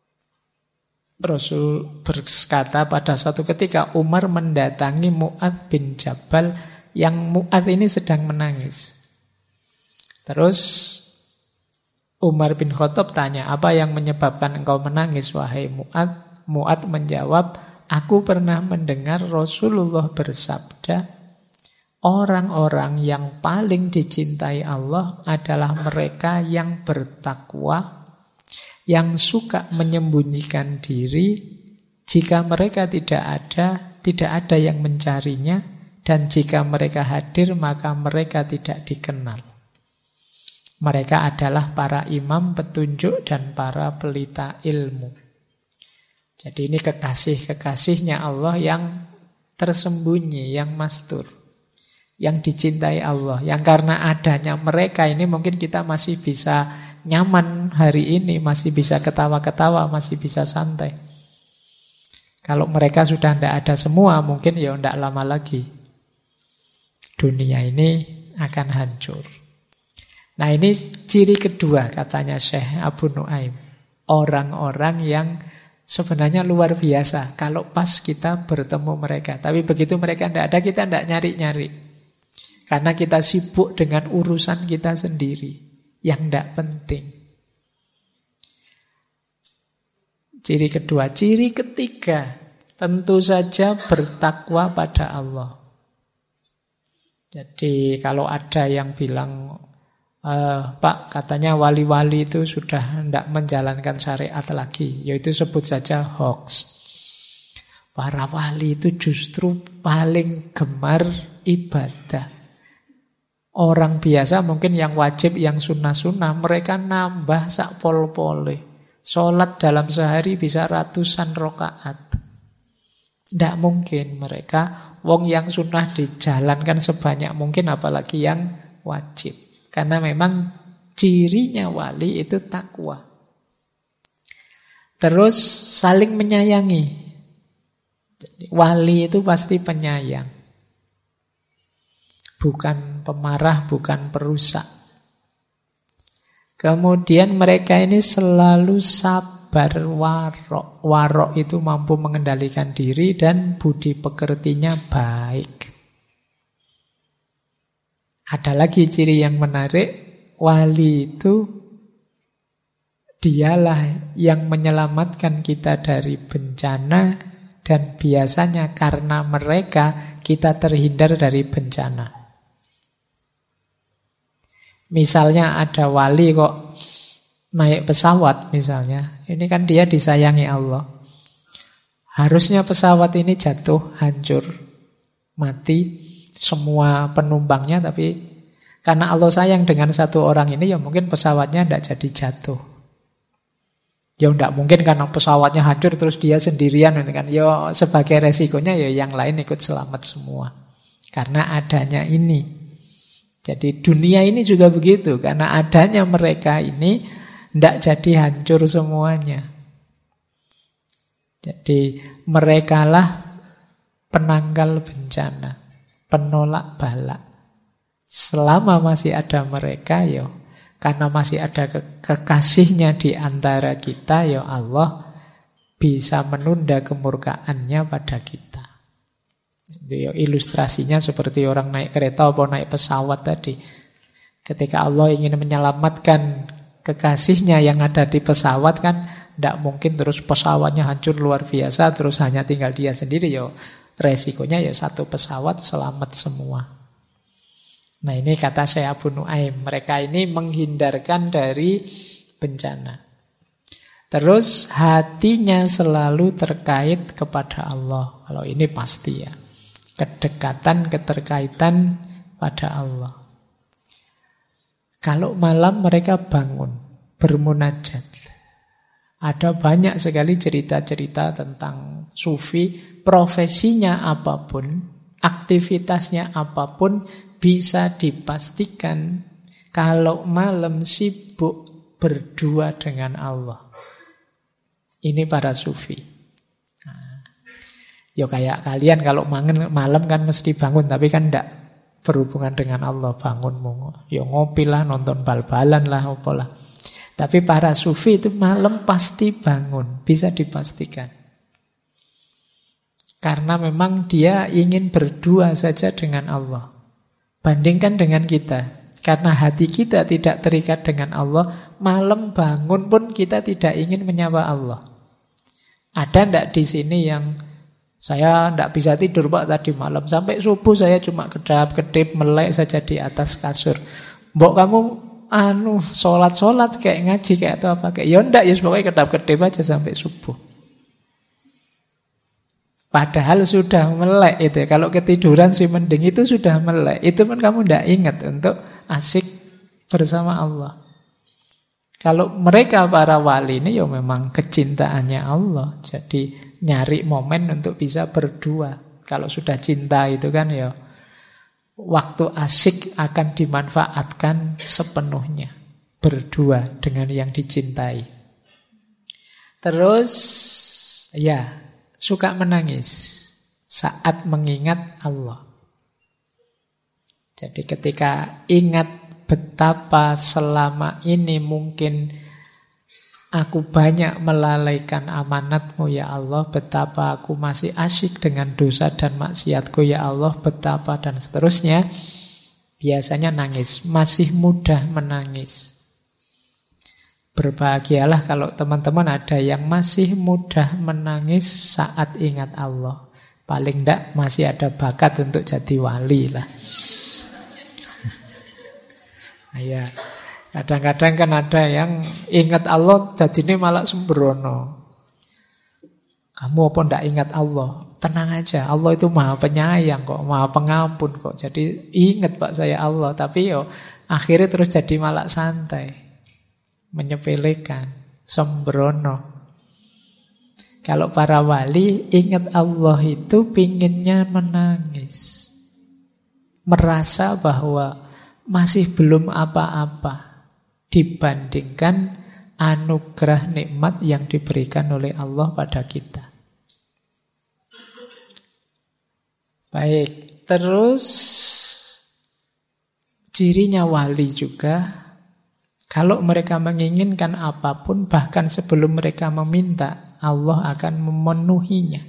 Rasul berkata pada suatu ketika Umar mendatangi Mu'adz bin Jabal, yang Mu'adz ini sedang menangis. Terus Umar bin Khattab tanya, apa yang menyebabkan engkau menangis wahai Mu'adz? Mu'adz menjawab, aku pernah mendengar Rasulullah bersabda, orang-orang yang paling dicintai Allah adalah mereka yang bertakwa, yang suka menyembunyikan diri. Jika mereka tidak ada yang mencarinya, dan jika mereka hadir, maka mereka tidak dikenal. Mereka adalah para imam petunjuk dan para pelita ilmu. Jadi ini kekasih-kekasihnya Allah yang tersembunyi, yang mastur, yang dicintai Allah, yang karena adanya mereka ini mungkin kita masih bisa nyaman hari ini, masih bisa ketawa-ketawa, masih bisa santai. Kalau mereka sudah tidak ada semua, mungkin ya tidak lama lagi dunia ini akan hancur. Nah, ini ciri kedua katanya Syekh Abu Nuaim. Orang-orang yang sebenarnya luar biasa kalau pas kita bertemu mereka. Tapi begitu mereka tidak ada, kita tidak nyari-nyari. Karena kita sibuk dengan urusan kita sendiri yang tidak penting. Ciri kedua. Ciri ketiga, tentu saja bertakwa pada Allah. Jadi kalau ada yang bilang, Pak, katanya wali-wali itu sudah tidak menjalankan syariat lagi, yaitu sebut saja hoax. Para wali itu justru paling gemar ibadah. Orang biasa mungkin yang wajib, yang sunnah-sunnah, mereka nambah sak pol-pole. Sholat dalam sehari bisa ratusan rakaat. Tidak mungkin mereka, wong yang sunnah dijalankan sebanyak mungkin, apalagi yang wajib. Karena memang cirinya wali itu takwa. Terus saling menyayangi. Jadi, wali itu pasti penyayang. Bukan pemarah, bukan perusak. Kemudian mereka ini selalu sabar, warok. Warok itu mampu mengendalikan diri dan budi pekertinya baik. Ada lagi ciri yang menarik, wali itu dialah yang menyelamatkan kita dari bencana, dan biasanya karena mereka kita terhindar dari bencana. Misalnya ada wali kok naik pesawat misalnya, ini kan dia disayangi Allah. Harusnya pesawat ini jatuh, hancur, mati semua penumpangnya, tapi karena Allah sayang dengan satu orang ini, ya mungkin pesawatnya tidak jadi jatuh. Ya tidak mungkin karena pesawatnya hancur terus dia sendirian kan. Ya sebagai resikonya ya yang lain ikut selamat semua. Karena adanya ini. Jadi dunia ini juga begitu, karena adanya mereka ini tidak jadi hancur semuanya. Jadi merekalah penangkal bencana, penolak bala. Selama masih ada mereka, ya karena masih ada kekasihnya di antara kita, ya Allah bisa menunda kemurkaannya pada kita. Itu ilustrasinya seperti orang naik kereta atau naik pesawat tadi. Ketika Allah ingin menyelamatkan kekasihnya yang ada di pesawat, kan tidak mungkin terus pesawatnya hancur luar biasa terus hanya tinggal dia sendiri. Ya resikonya ya satu pesawat selamat semua. Nah ini kata Syekh Abu Nuaim, mereka ini menghindarkan dari bencana. Terus hatinya selalu terkait kepada Allah. Kalau ini pasti ya, kedekatan, keterkaitan pada Allah. Kalau malam mereka bangun, bermunajat. Ada banyak sekali cerita-cerita tentang sufi, profesinya apapun, aktivitasnya apapun, bisa dipastikan kalau malam sibuk berdua dengan Allah. Ini para sufi. Ya kayak kalian kalau malam kan mesti bangun, tapi kan tidak berhubungan dengan Allah. Bangun ya ngopi lah, nonton bal-balan lah, apalah. Tapi para sufi itu malam pasti bangun, bisa dipastikan. Karena memang dia ingin berdua saja dengan Allah. Bandingkan dengan kita. Karena hati kita tidak terikat dengan Allah, malam bangun pun kita tidak ingin menyapa Allah. Ada tidak di sini yang Saya tidak bisa tidur Pak tadi malam. Sampai subuh saya cuma kedap-kedip melek saja di atas kasur. Mbok kamu sholat kayak ngaji kayak atau apa kayak? Ya enggak, ya pokoknya kedap-kedip aja sampai subuh. Padahal sudah melek itu. Kalau ketiduran sih mending, itu sudah melek. Itu pun kamu tidak ingat untuk asik bersama Allah. Kalau mereka para wali ini ya memang kecintaannya Allah. Jadi nyari momen untuk bisa berdua. Kalau sudah cinta itu kan ya waktu asik akan dimanfaatkan sepenuhnya. Berdua dengan yang dicintai. Terus ya, suka menangis saat mengingat Allah. Jadi ketika ingat betapa selama ini mungkin aku banyak melalaikan amanatmu ya Allah, betapa aku masih asyik dengan dosa dan maksiatku ya Allah, betapa dan seterusnya. Biasanya nangis, masih mudah menangis. Berbahagialah kalau teman-teman ada yang masih mudah menangis saat ingat Allah. Paling tidak masih ada bakat untuk jadi wali lah. Ya, kadang-kadang kan ada yang ingat Allah jadinya malah sembrono. Kamu apa ndak ingat Allah? Tenang aja, Allah itu maha penyayang kok, maha pengampun kok. Jadi ingat Pak saya Allah, tapi yo akhirnya terus jadi malah santai, menyepelekan, sembrono. Kalau para wali ingat Allah itu pinginnya menangis, merasa bahwa masih belum apa-apa dibandingkan anugerah nikmat yang diberikan oleh Allah pada kita. Baik, terus cirinya wali juga, kalau mereka menginginkan apapun, bahkan sebelum mereka meminta, Allah akan memenuhinya.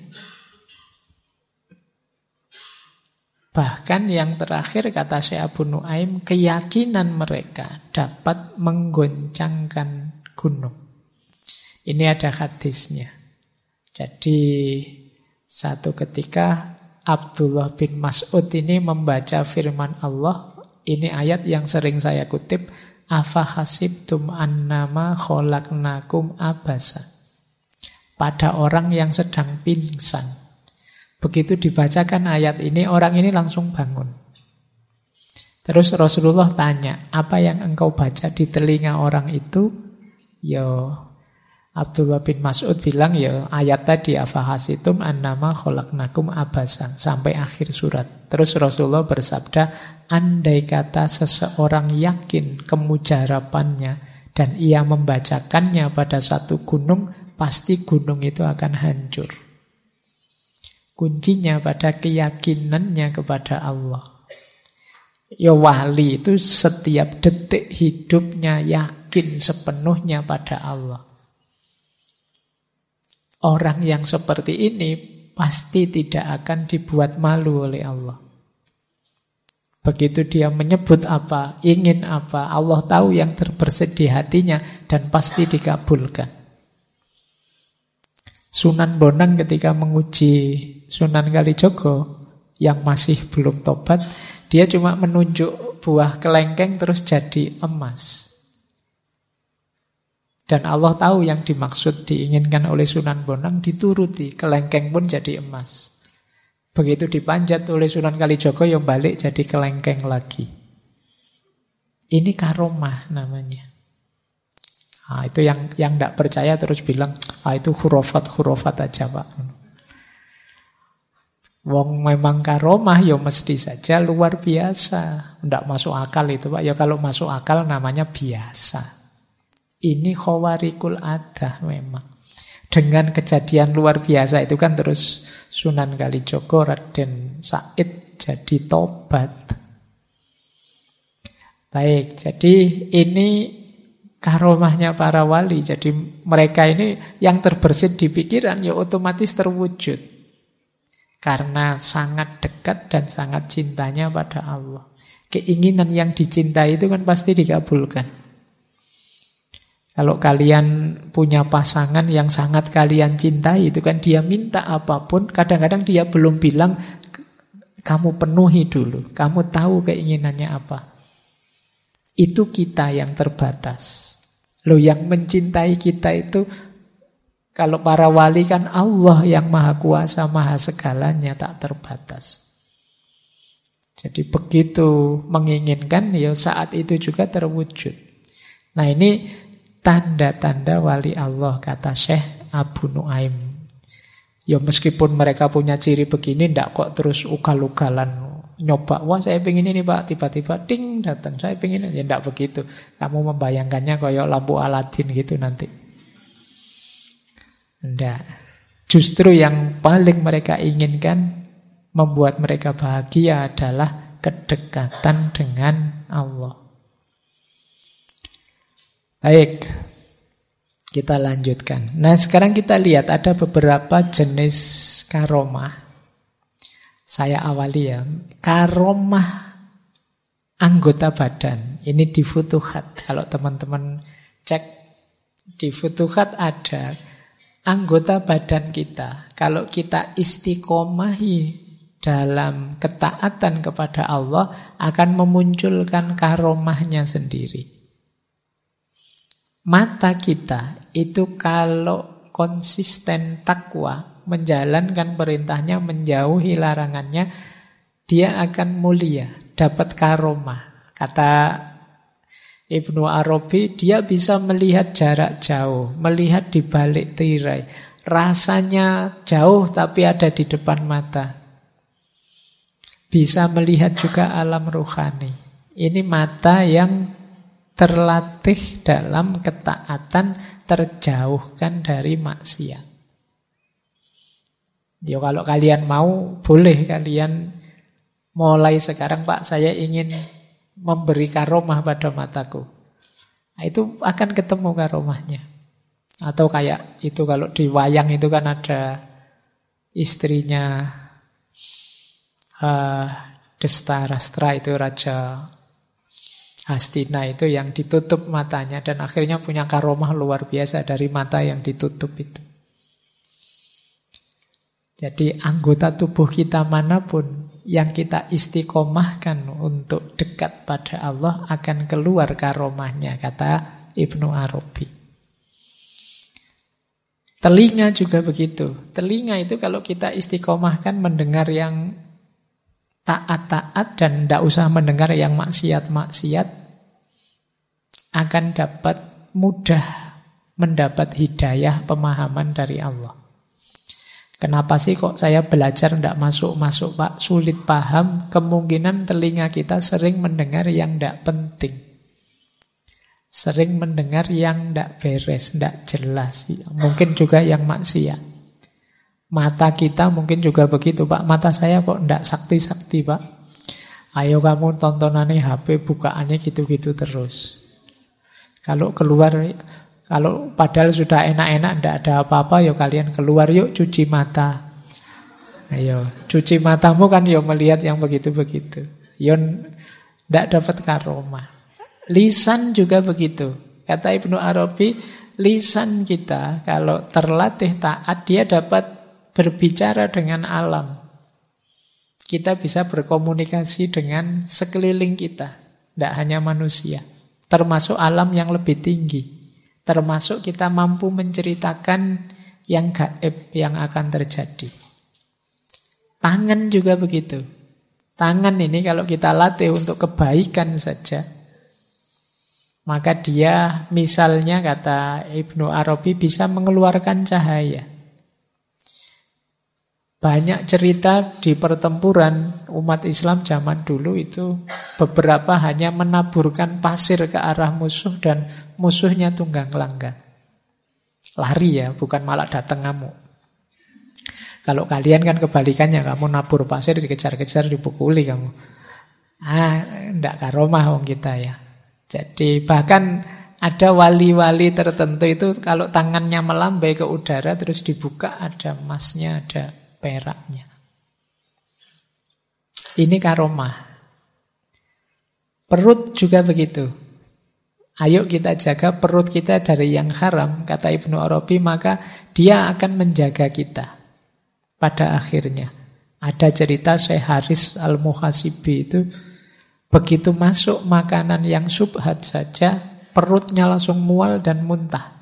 Bahkan yang terakhir kata Syekh Abu Nuaim, keyakinan mereka dapat menggoncangkan gunung. Ini ada hadisnya. Jadi satu ketika Abdullah bin Mas'ud ini membaca firman Allah. Ini ayat yang sering saya kutip. Afa hasibtum annama kholaqnakum abasa. Pada orang yang sedang pingsan. Begitu dibacakan ayat ini, orang ini langsung bangun. Terus Rasulullah tanya, apa yang engkau baca di telinga orang itu? Ya, Abdullah bin Mas'ud bilang, ya ayat tadi, afahasitum annama kholaqnakum abasan, sampai akhir surat. Terus Rasulullah bersabda, andai kata seseorang yakin kemujarapannya dan ia membacakannya pada satu gunung, pasti gunung itu akan hancur. Kuncinya pada keyakinannya kepada Allah. Ya wali itu setiap detik hidupnya yakin sepenuhnya pada Allah. Orang yang seperti ini pasti tidak akan dibuat malu oleh Allah. Begitu dia menyebut apa, ingin apa, Allah tahu yang terbersit di hatinya dan pasti dikabulkan. Sunan Bonang ketika menguji Sunan Kalijogo yang masih belum tobat, dia cuma menunjuk buah kelengkeng terus jadi emas. Dan Allah tahu yang dimaksud diinginkan oleh Sunan Bonang, dituruti, kelengkeng pun jadi emas. Begitu dipanjat oleh Sunan Kalijogo, yang balik jadi kelengkeng lagi. Ini karomah namanya. Nah, itu yang tidak percaya terus bilang, itu khurafat aja Pak. Wong memang karomah, ya mesti saja luar biasa. Tidak masuk akal itu Pak. Ya kalau masuk akal namanya biasa. Ini khawarikul adah memang. Dengan kejadian luar biasa itu kan terus Sunan Kalijogo, Raden Said jadi tobat. Baik, jadi ini karomahnya para wali. Jadi mereka ini yang terbersit di pikiran ya otomatis terwujud. Karena sangat dekat dan sangat cintanya pada Allah. Keinginan yang dicintai itu kan pasti dikabulkan. Kalau kalian punya pasangan yang sangat kalian cintai, itu kan dia minta apapun, kadang-kadang dia belum bilang, kamu penuhi dulu, kamu tahu keinginannya apa. Itu kita yang terbatas. Loh, yang mencintai kita itu, kalau para wali kan Allah yang maha kuasa, maha segalanya, tak terbatas. Jadi begitu menginginkan, ya saat itu juga terwujud. Nah, ini tanda-tanda wali Allah, kata Syekh Abu Nuaim. Ya meskipun mereka punya ciri begini, ndak kok terus ugal-ugalan nyoba. Wah, saya pengen ini Pak, tiba-tiba ding datang, saya pengen ini. Ya ndak begitu. Kamu membayangkannya kayak lampu Aladin gitu nanti. Ndak. Justru yang paling mereka inginkan, membuat mereka bahagia adalah kedekatan dengan Allah. Baik, kita lanjutkan. Nah, sekarang kita lihat ada beberapa jenis karomah. Saya awali ya. Karomah anggota badan. Ini di Futuhat. Kalau teman-teman cek di Futuhat ada anggota badan kita. Kalau kita istiqomahi dalam ketaatan kepada Allah, akan memunculkan karomahnya sendiri. Mata kita itu kalau konsisten takwa, menjalankan perintahnya, menjauhi larangannya, dia akan mulia, dapat karomah. Kata Ibnu Arabi, dia bisa melihat jarak jauh, melihat di balik tirai. Rasanya jauh tapi ada di depan mata. Bisa melihat juga alam rohani. Ini mata yang terlatih dalam ketaatan, terjauhkan dari maksiat. Ya kalau kalian mau, boleh kalian mulai sekarang, Pak, saya ingin memberi karomah pada mataku. Nah, itu akan ketemu karomahnya. Atau kayak itu kalau di wayang itu kan ada istrinya Destarastra, itu Raja Hastina itu yang ditutup matanya dan akhirnya punya karomah luar biasa dari mata yang ditutup itu. Jadi anggota tubuh kita manapun yang kita istiqomahkan untuk dekat pada Allah akan keluar karomahnya, kata Ibnu Arabi. Telinga juga begitu. Telinga itu kalau kita istiqomahkan mendengar yang taat-taat dan tidak usah mendengar yang maksiat-maksiat, akan dapat mudah mendapat hidayah pemahaman dari Allah. Kenapa sih kok saya belajar tidak masuk-masuk Pak, sulit paham? Kemungkinan telinga kita sering mendengar yang tidak penting, sering mendengar yang tidak beres, tidak jelas, mungkin juga yang maksiat. Mata kita mungkin juga begitu, Pak. Mata saya kok ndak sakti-sakti, Pak. Ayo kamu tontonannya HP, bukaannya gitu-gitu terus. Kalau keluar, kalau padahal sudah enak-enak, ndak ada apa-apa, yuk kalian keluar yuk cuci mata. Ayo, cuci matamu kan yuk melihat yang begitu-begitu. Yuk ndak dapat karomah. Lisan juga begitu. Kata Ibnu Arabi, lisan kita kalau terlatih taat, dia dapat berbicara dengan alam. Kita bisa berkomunikasi dengan sekeliling kita, tidak hanya manusia, termasuk alam yang lebih tinggi. Termasuk kita mampu menceritakan yang gaib yang akan terjadi. Tangan juga begitu. Tangan ini kalau kita latih untuk kebaikan saja, maka dia misalnya kata Ibnu Arabi bisa mengeluarkan cahaya. Banyak cerita di pertempuran umat Islam zaman dulu itu beberapa hanya menaburkan pasir ke arah musuh dan musuhnya tunggang langgang. Lari ya, bukan malah datang ngamuk. Kalau kalian kan kebalikannya, kamu nabur pasir dikejar-kejar dipukuli kamu. Ndak karomah wong kita ya. Jadi bahkan ada wali-wali tertentu itu kalau tangannya melambai ke udara terus dibuka ada emasnya, ada peraknya. Ini karomah. Perut juga begitu. Ayo kita jaga perut kita dari yang haram, kata Ibnu Arabi, maka dia akan menjaga kita. Pada akhirnya ada cerita Syekh Haris Al-Muhasibi itu, begitu masuk makanan yang syubhat saja, perutnya langsung mual dan muntah.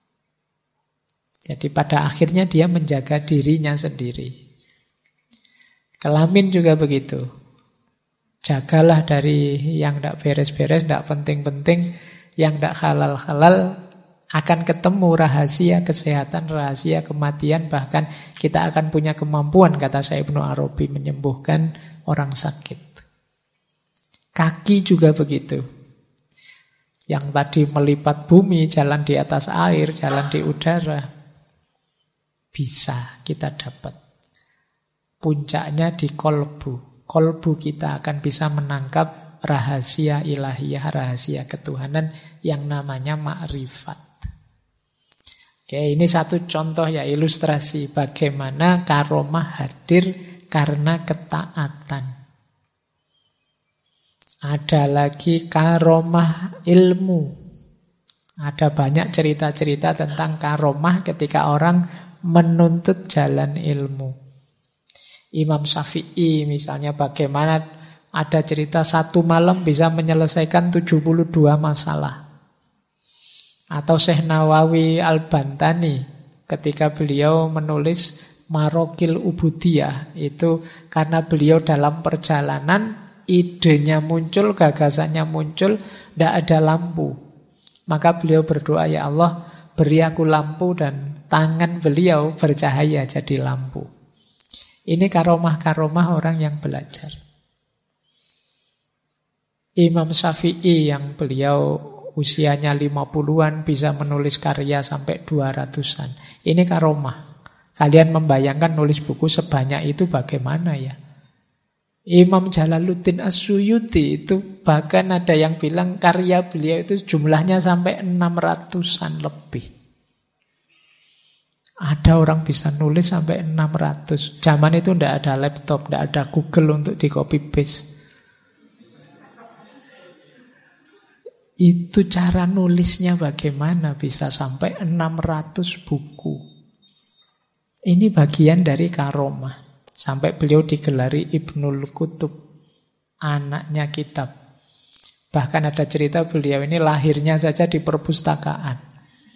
Jadi pada akhirnya dia menjaga dirinya sendiri. Kelamin juga begitu. Jagalah dari yang tidak beres-beres, tidak penting-penting, yang tidak halal-halal, akan ketemu rahasia kesehatan, rahasia kematian, bahkan kita akan punya kemampuan, kata Syekh Ibnu Arabi, menyembuhkan orang sakit. Kaki juga begitu. Yang tadi melipat bumi, jalan di atas air, jalan di udara, bisa kita dapat. Puncaknya di kolbu. Kolbu kita akan bisa menangkap rahasia ilahiyah, rahasia ketuhanan yang namanya ma'rifat. Oke, ini satu contoh ya, ilustrasi bagaimana karomah hadir karena ketaatan. Ada lagi karomah ilmu. Ada banyak cerita-cerita tentang karomah ketika orang menuntut jalan ilmu. Imam Syafi'i misalnya, bagaimana ada cerita satu malam bisa menyelesaikan 72 masalah. Atau Syekh Nawawi Al-Bantani ketika beliau menulis Marokil Ubudiyah, itu karena beliau dalam perjalanan idenya muncul, gagasannya muncul, tidak ada lampu. Maka beliau berdoa, ya Allah beri aku lampu, dan tangan beliau bercahaya jadi lampu. Ini karomah-karomah orang yang belajar. Imam Syafi'i yang beliau usianya 50-an bisa menulis karya sampai 200-an. Ini karomah. Kalian membayangkan nulis buku sebanyak itu bagaimana ya? Imam Jalaluddin As-Suyuti itu bahkan ada yang bilang karya beliau itu jumlahnya sampai 600-an lebih. Ada orang bisa nulis sampai 600. Zaman itu tidak ada laptop, tidak ada Google untuk di copy paste. Itu cara nulisnya bagaimana bisa sampai 600 buku. Ini bagian dari karomah. Sampai beliau digelari Ibnul Kutub, anaknya kitab. Bahkan ada cerita beliau ini lahirnya saja di perpustakaan.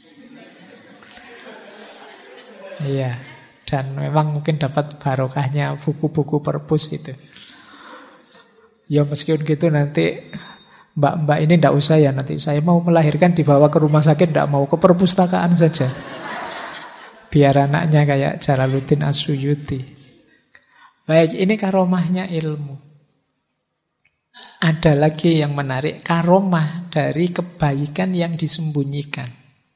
Iya, dan memang mungkin dapat barokahnya buku-buku perpus itu. Ya meskipun gitu nanti mbak-mbak ini tidak usah ya, nanti saya mau melahirkan dibawa ke rumah sakit, tidak mau, ke perpustakaan saja. Biar anaknya kayak Jalaluddin As-Suyuti. Baik, ini karomahnya ilmu. Ada lagi yang menarik, karomah dari kebaikan yang disembunyikan.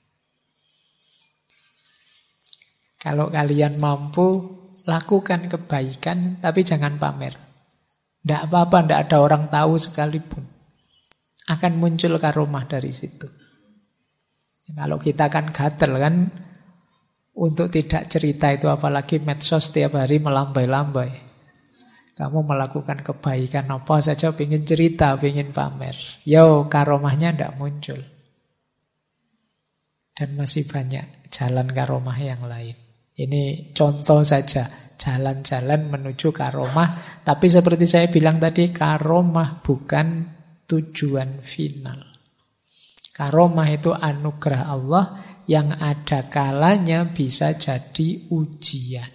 Kalau kalian mampu, lakukan kebaikan, tapi jangan pamer. Tidak apa-apa, tidak ada orang tahu sekalipun. Akan muncul karomah dari situ. Kalau kita kan gatel kan, untuk tidak cerita itu, apalagi medsos tiap hari melambai-lambai. Kamu melakukan kebaikan apa saja, pengen cerita, pengen pamer. Yo, karomahnya tidak muncul. Dan masih banyak jalan karomah yang lain. Ini contoh saja, jalan-jalan menuju karomah. Tapi seperti saya bilang tadi, karomah bukan tujuan final. Karomah itu anugerah Allah yang ada kalanya bisa jadi ujian.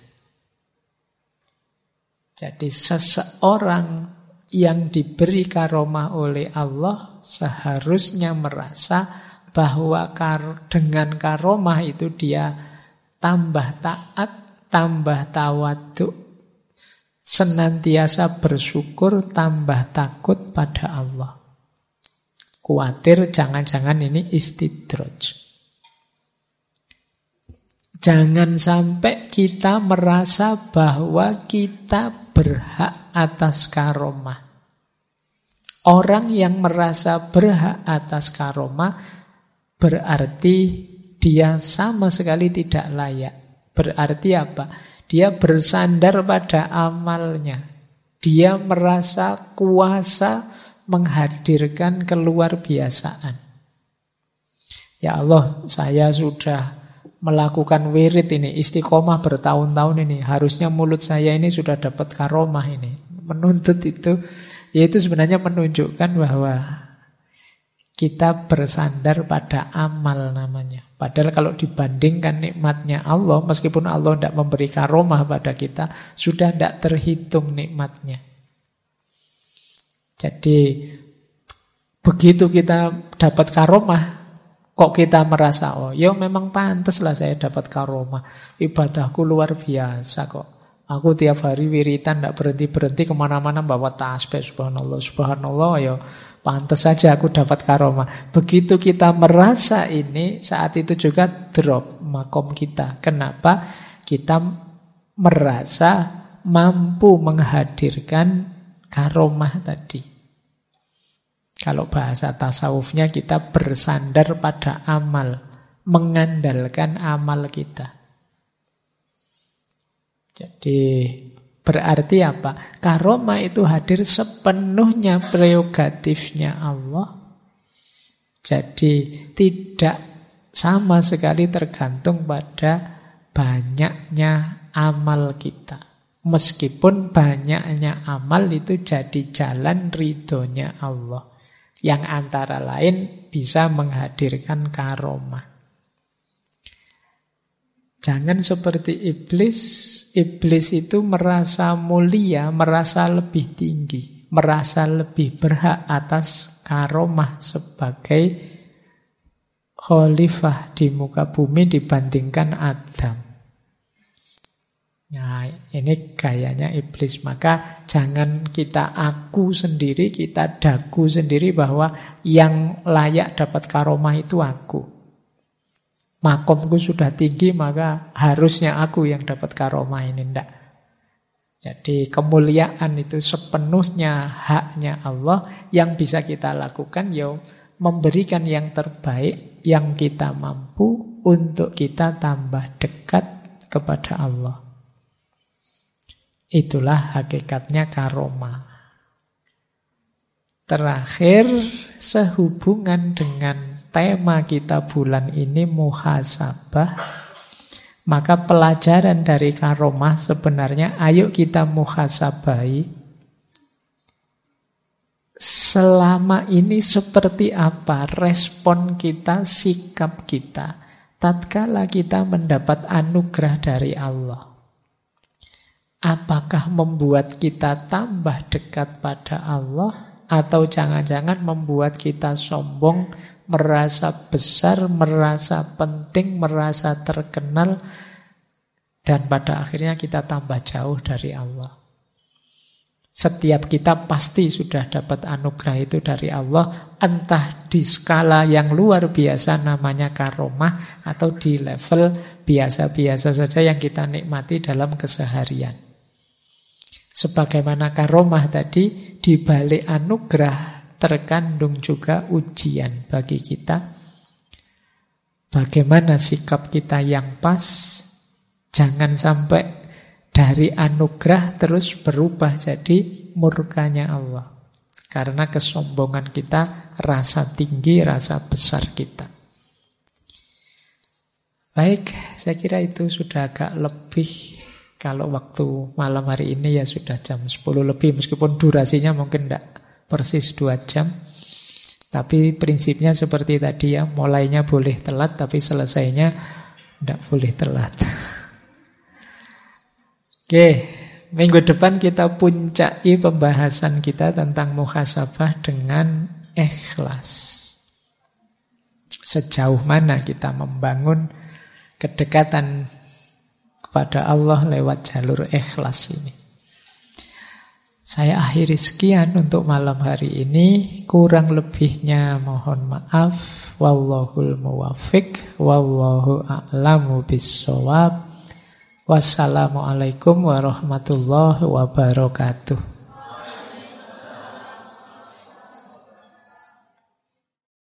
Jadi seseorang yang diberi karomah oleh Allah seharusnya merasa bahwa dengan karomah itu dia tambah taat, tambah tawadhu, senantiasa bersyukur, tambah takut pada Allah. Khawatir jangan-jangan ini istidraj. Jangan sampai kita merasa bahwa kita berhak atas karomah. Orang yang merasa berhak atas karomah berarti dia sama sekali tidak layak. Berarti apa? Dia bersandar pada amalnya. Dia merasa kuasa menghadirkan keluar biasaan. Ya Allah, saya sudah melakukan wirid ini, istiqomah bertahun-tahun ini. Harusnya mulut saya ini sudah dapat karomah ini. Menuntut itu, yaitu sebenarnya menunjukkan bahwa kita bersandar pada amal namanya. Padahal kalau dibandingkan nikmatnya Allah, meskipun Allah tidak memberi karomah pada kita, sudah tidak terhitung nikmatnya. Jadi begitu kita dapat karomah, kok kita merasa, oh ya memang pantas lah saya dapat karomah. Ibadahku luar biasa kok. Aku tiap hari wiritan, tidak berhenti-berhenti, kemana-mana bawa tasbih, subhanallah, subhanallah, ya pantas saja aku dapat karomah. Begitu kita merasa ini, saat itu juga drop makom kita. Kenapa? Kita merasa mampu menghadirkan karomah tadi. Kalau bahasa tasawufnya kita bersandar pada amal, mengandalkan amal kita. Jadi berarti apa? Karomah itu hadir sepenuhnya prerogatifnya Allah. Jadi tidak sama sekali tergantung pada banyaknya amal kita. Meskipun banyaknya amal itu jadi jalan ridhonya Allah, yang antara lain bisa menghadirkan karomah. Jangan seperti iblis. Iblis itu merasa mulia, merasa lebih tinggi, merasa lebih berhak atas karomah sebagai khalifah di muka bumi dibandingkan Adam. Nah, ini gayanya iblis. Maka jangan kita aku sendiri, kita dagu sendiri bahwa yang layak dapat karomah itu aku. Makomku sudah tinggi, maka harusnya aku yang dapat karomah ini. Tidak. Jadi kemuliaan itu sepenuhnya haknya Allah. Yang bisa kita lakukan ya memberikan yang terbaik yang kita mampu untuk kita tambah dekat kepada Allah. Itulah hakikatnya karomah. Terakhir, sehubungan dengan tema kita bulan ini muhasabah, maka pelajaran dari karomah sebenarnya ayo kita muhasabahi selama ini seperti apa respon kita, sikap kita tatkala kita mendapat anugerah dari Allah. Apakah membuat kita tambah dekat pada Allah, atau jangan-jangan membuat kita sombong, merasa besar, merasa penting, merasa terkenal, dan pada akhirnya kita tambah jauh dari Allah. Setiap kita pasti sudah dapat anugerah itu dari Allah, entah di skala yang luar biasa namanya karomah, atau di level biasa-biasa saja yang kita nikmati dalam keseharian. Sebagaimana karomah tadi, di balik anugerah terkandung juga ujian bagi kita. Bagaimana sikap kita yang pas, jangan sampai dari anugerah terus berubah jadi murkanya Allah. Karena kesombongan kita, rasa tinggi, rasa besar kita. Baik, saya kira itu sudah agak lebih. Kalau waktu malam hari ini ya sudah jam 10 lebih, meskipun durasinya mungkin tidak persis 2 jam. Tapi prinsipnya seperti tadi ya, mulainya boleh telat, tapi selesainya tidak boleh telat. Oke, minggu depan kita puncaki pembahasan kita tentang muhasabah dengan ikhlas. Sejauh mana kita membangun kedekatan kepada Allah lewat jalur ikhlas ini. Saya akhiri sekian untuk malam hari ini. Kurang lebihnya mohon maaf. Wallahul muwaffiq. Wallahu a'lamu bissawab. Wassalamualaikum warahmatullahi wabarakatuh.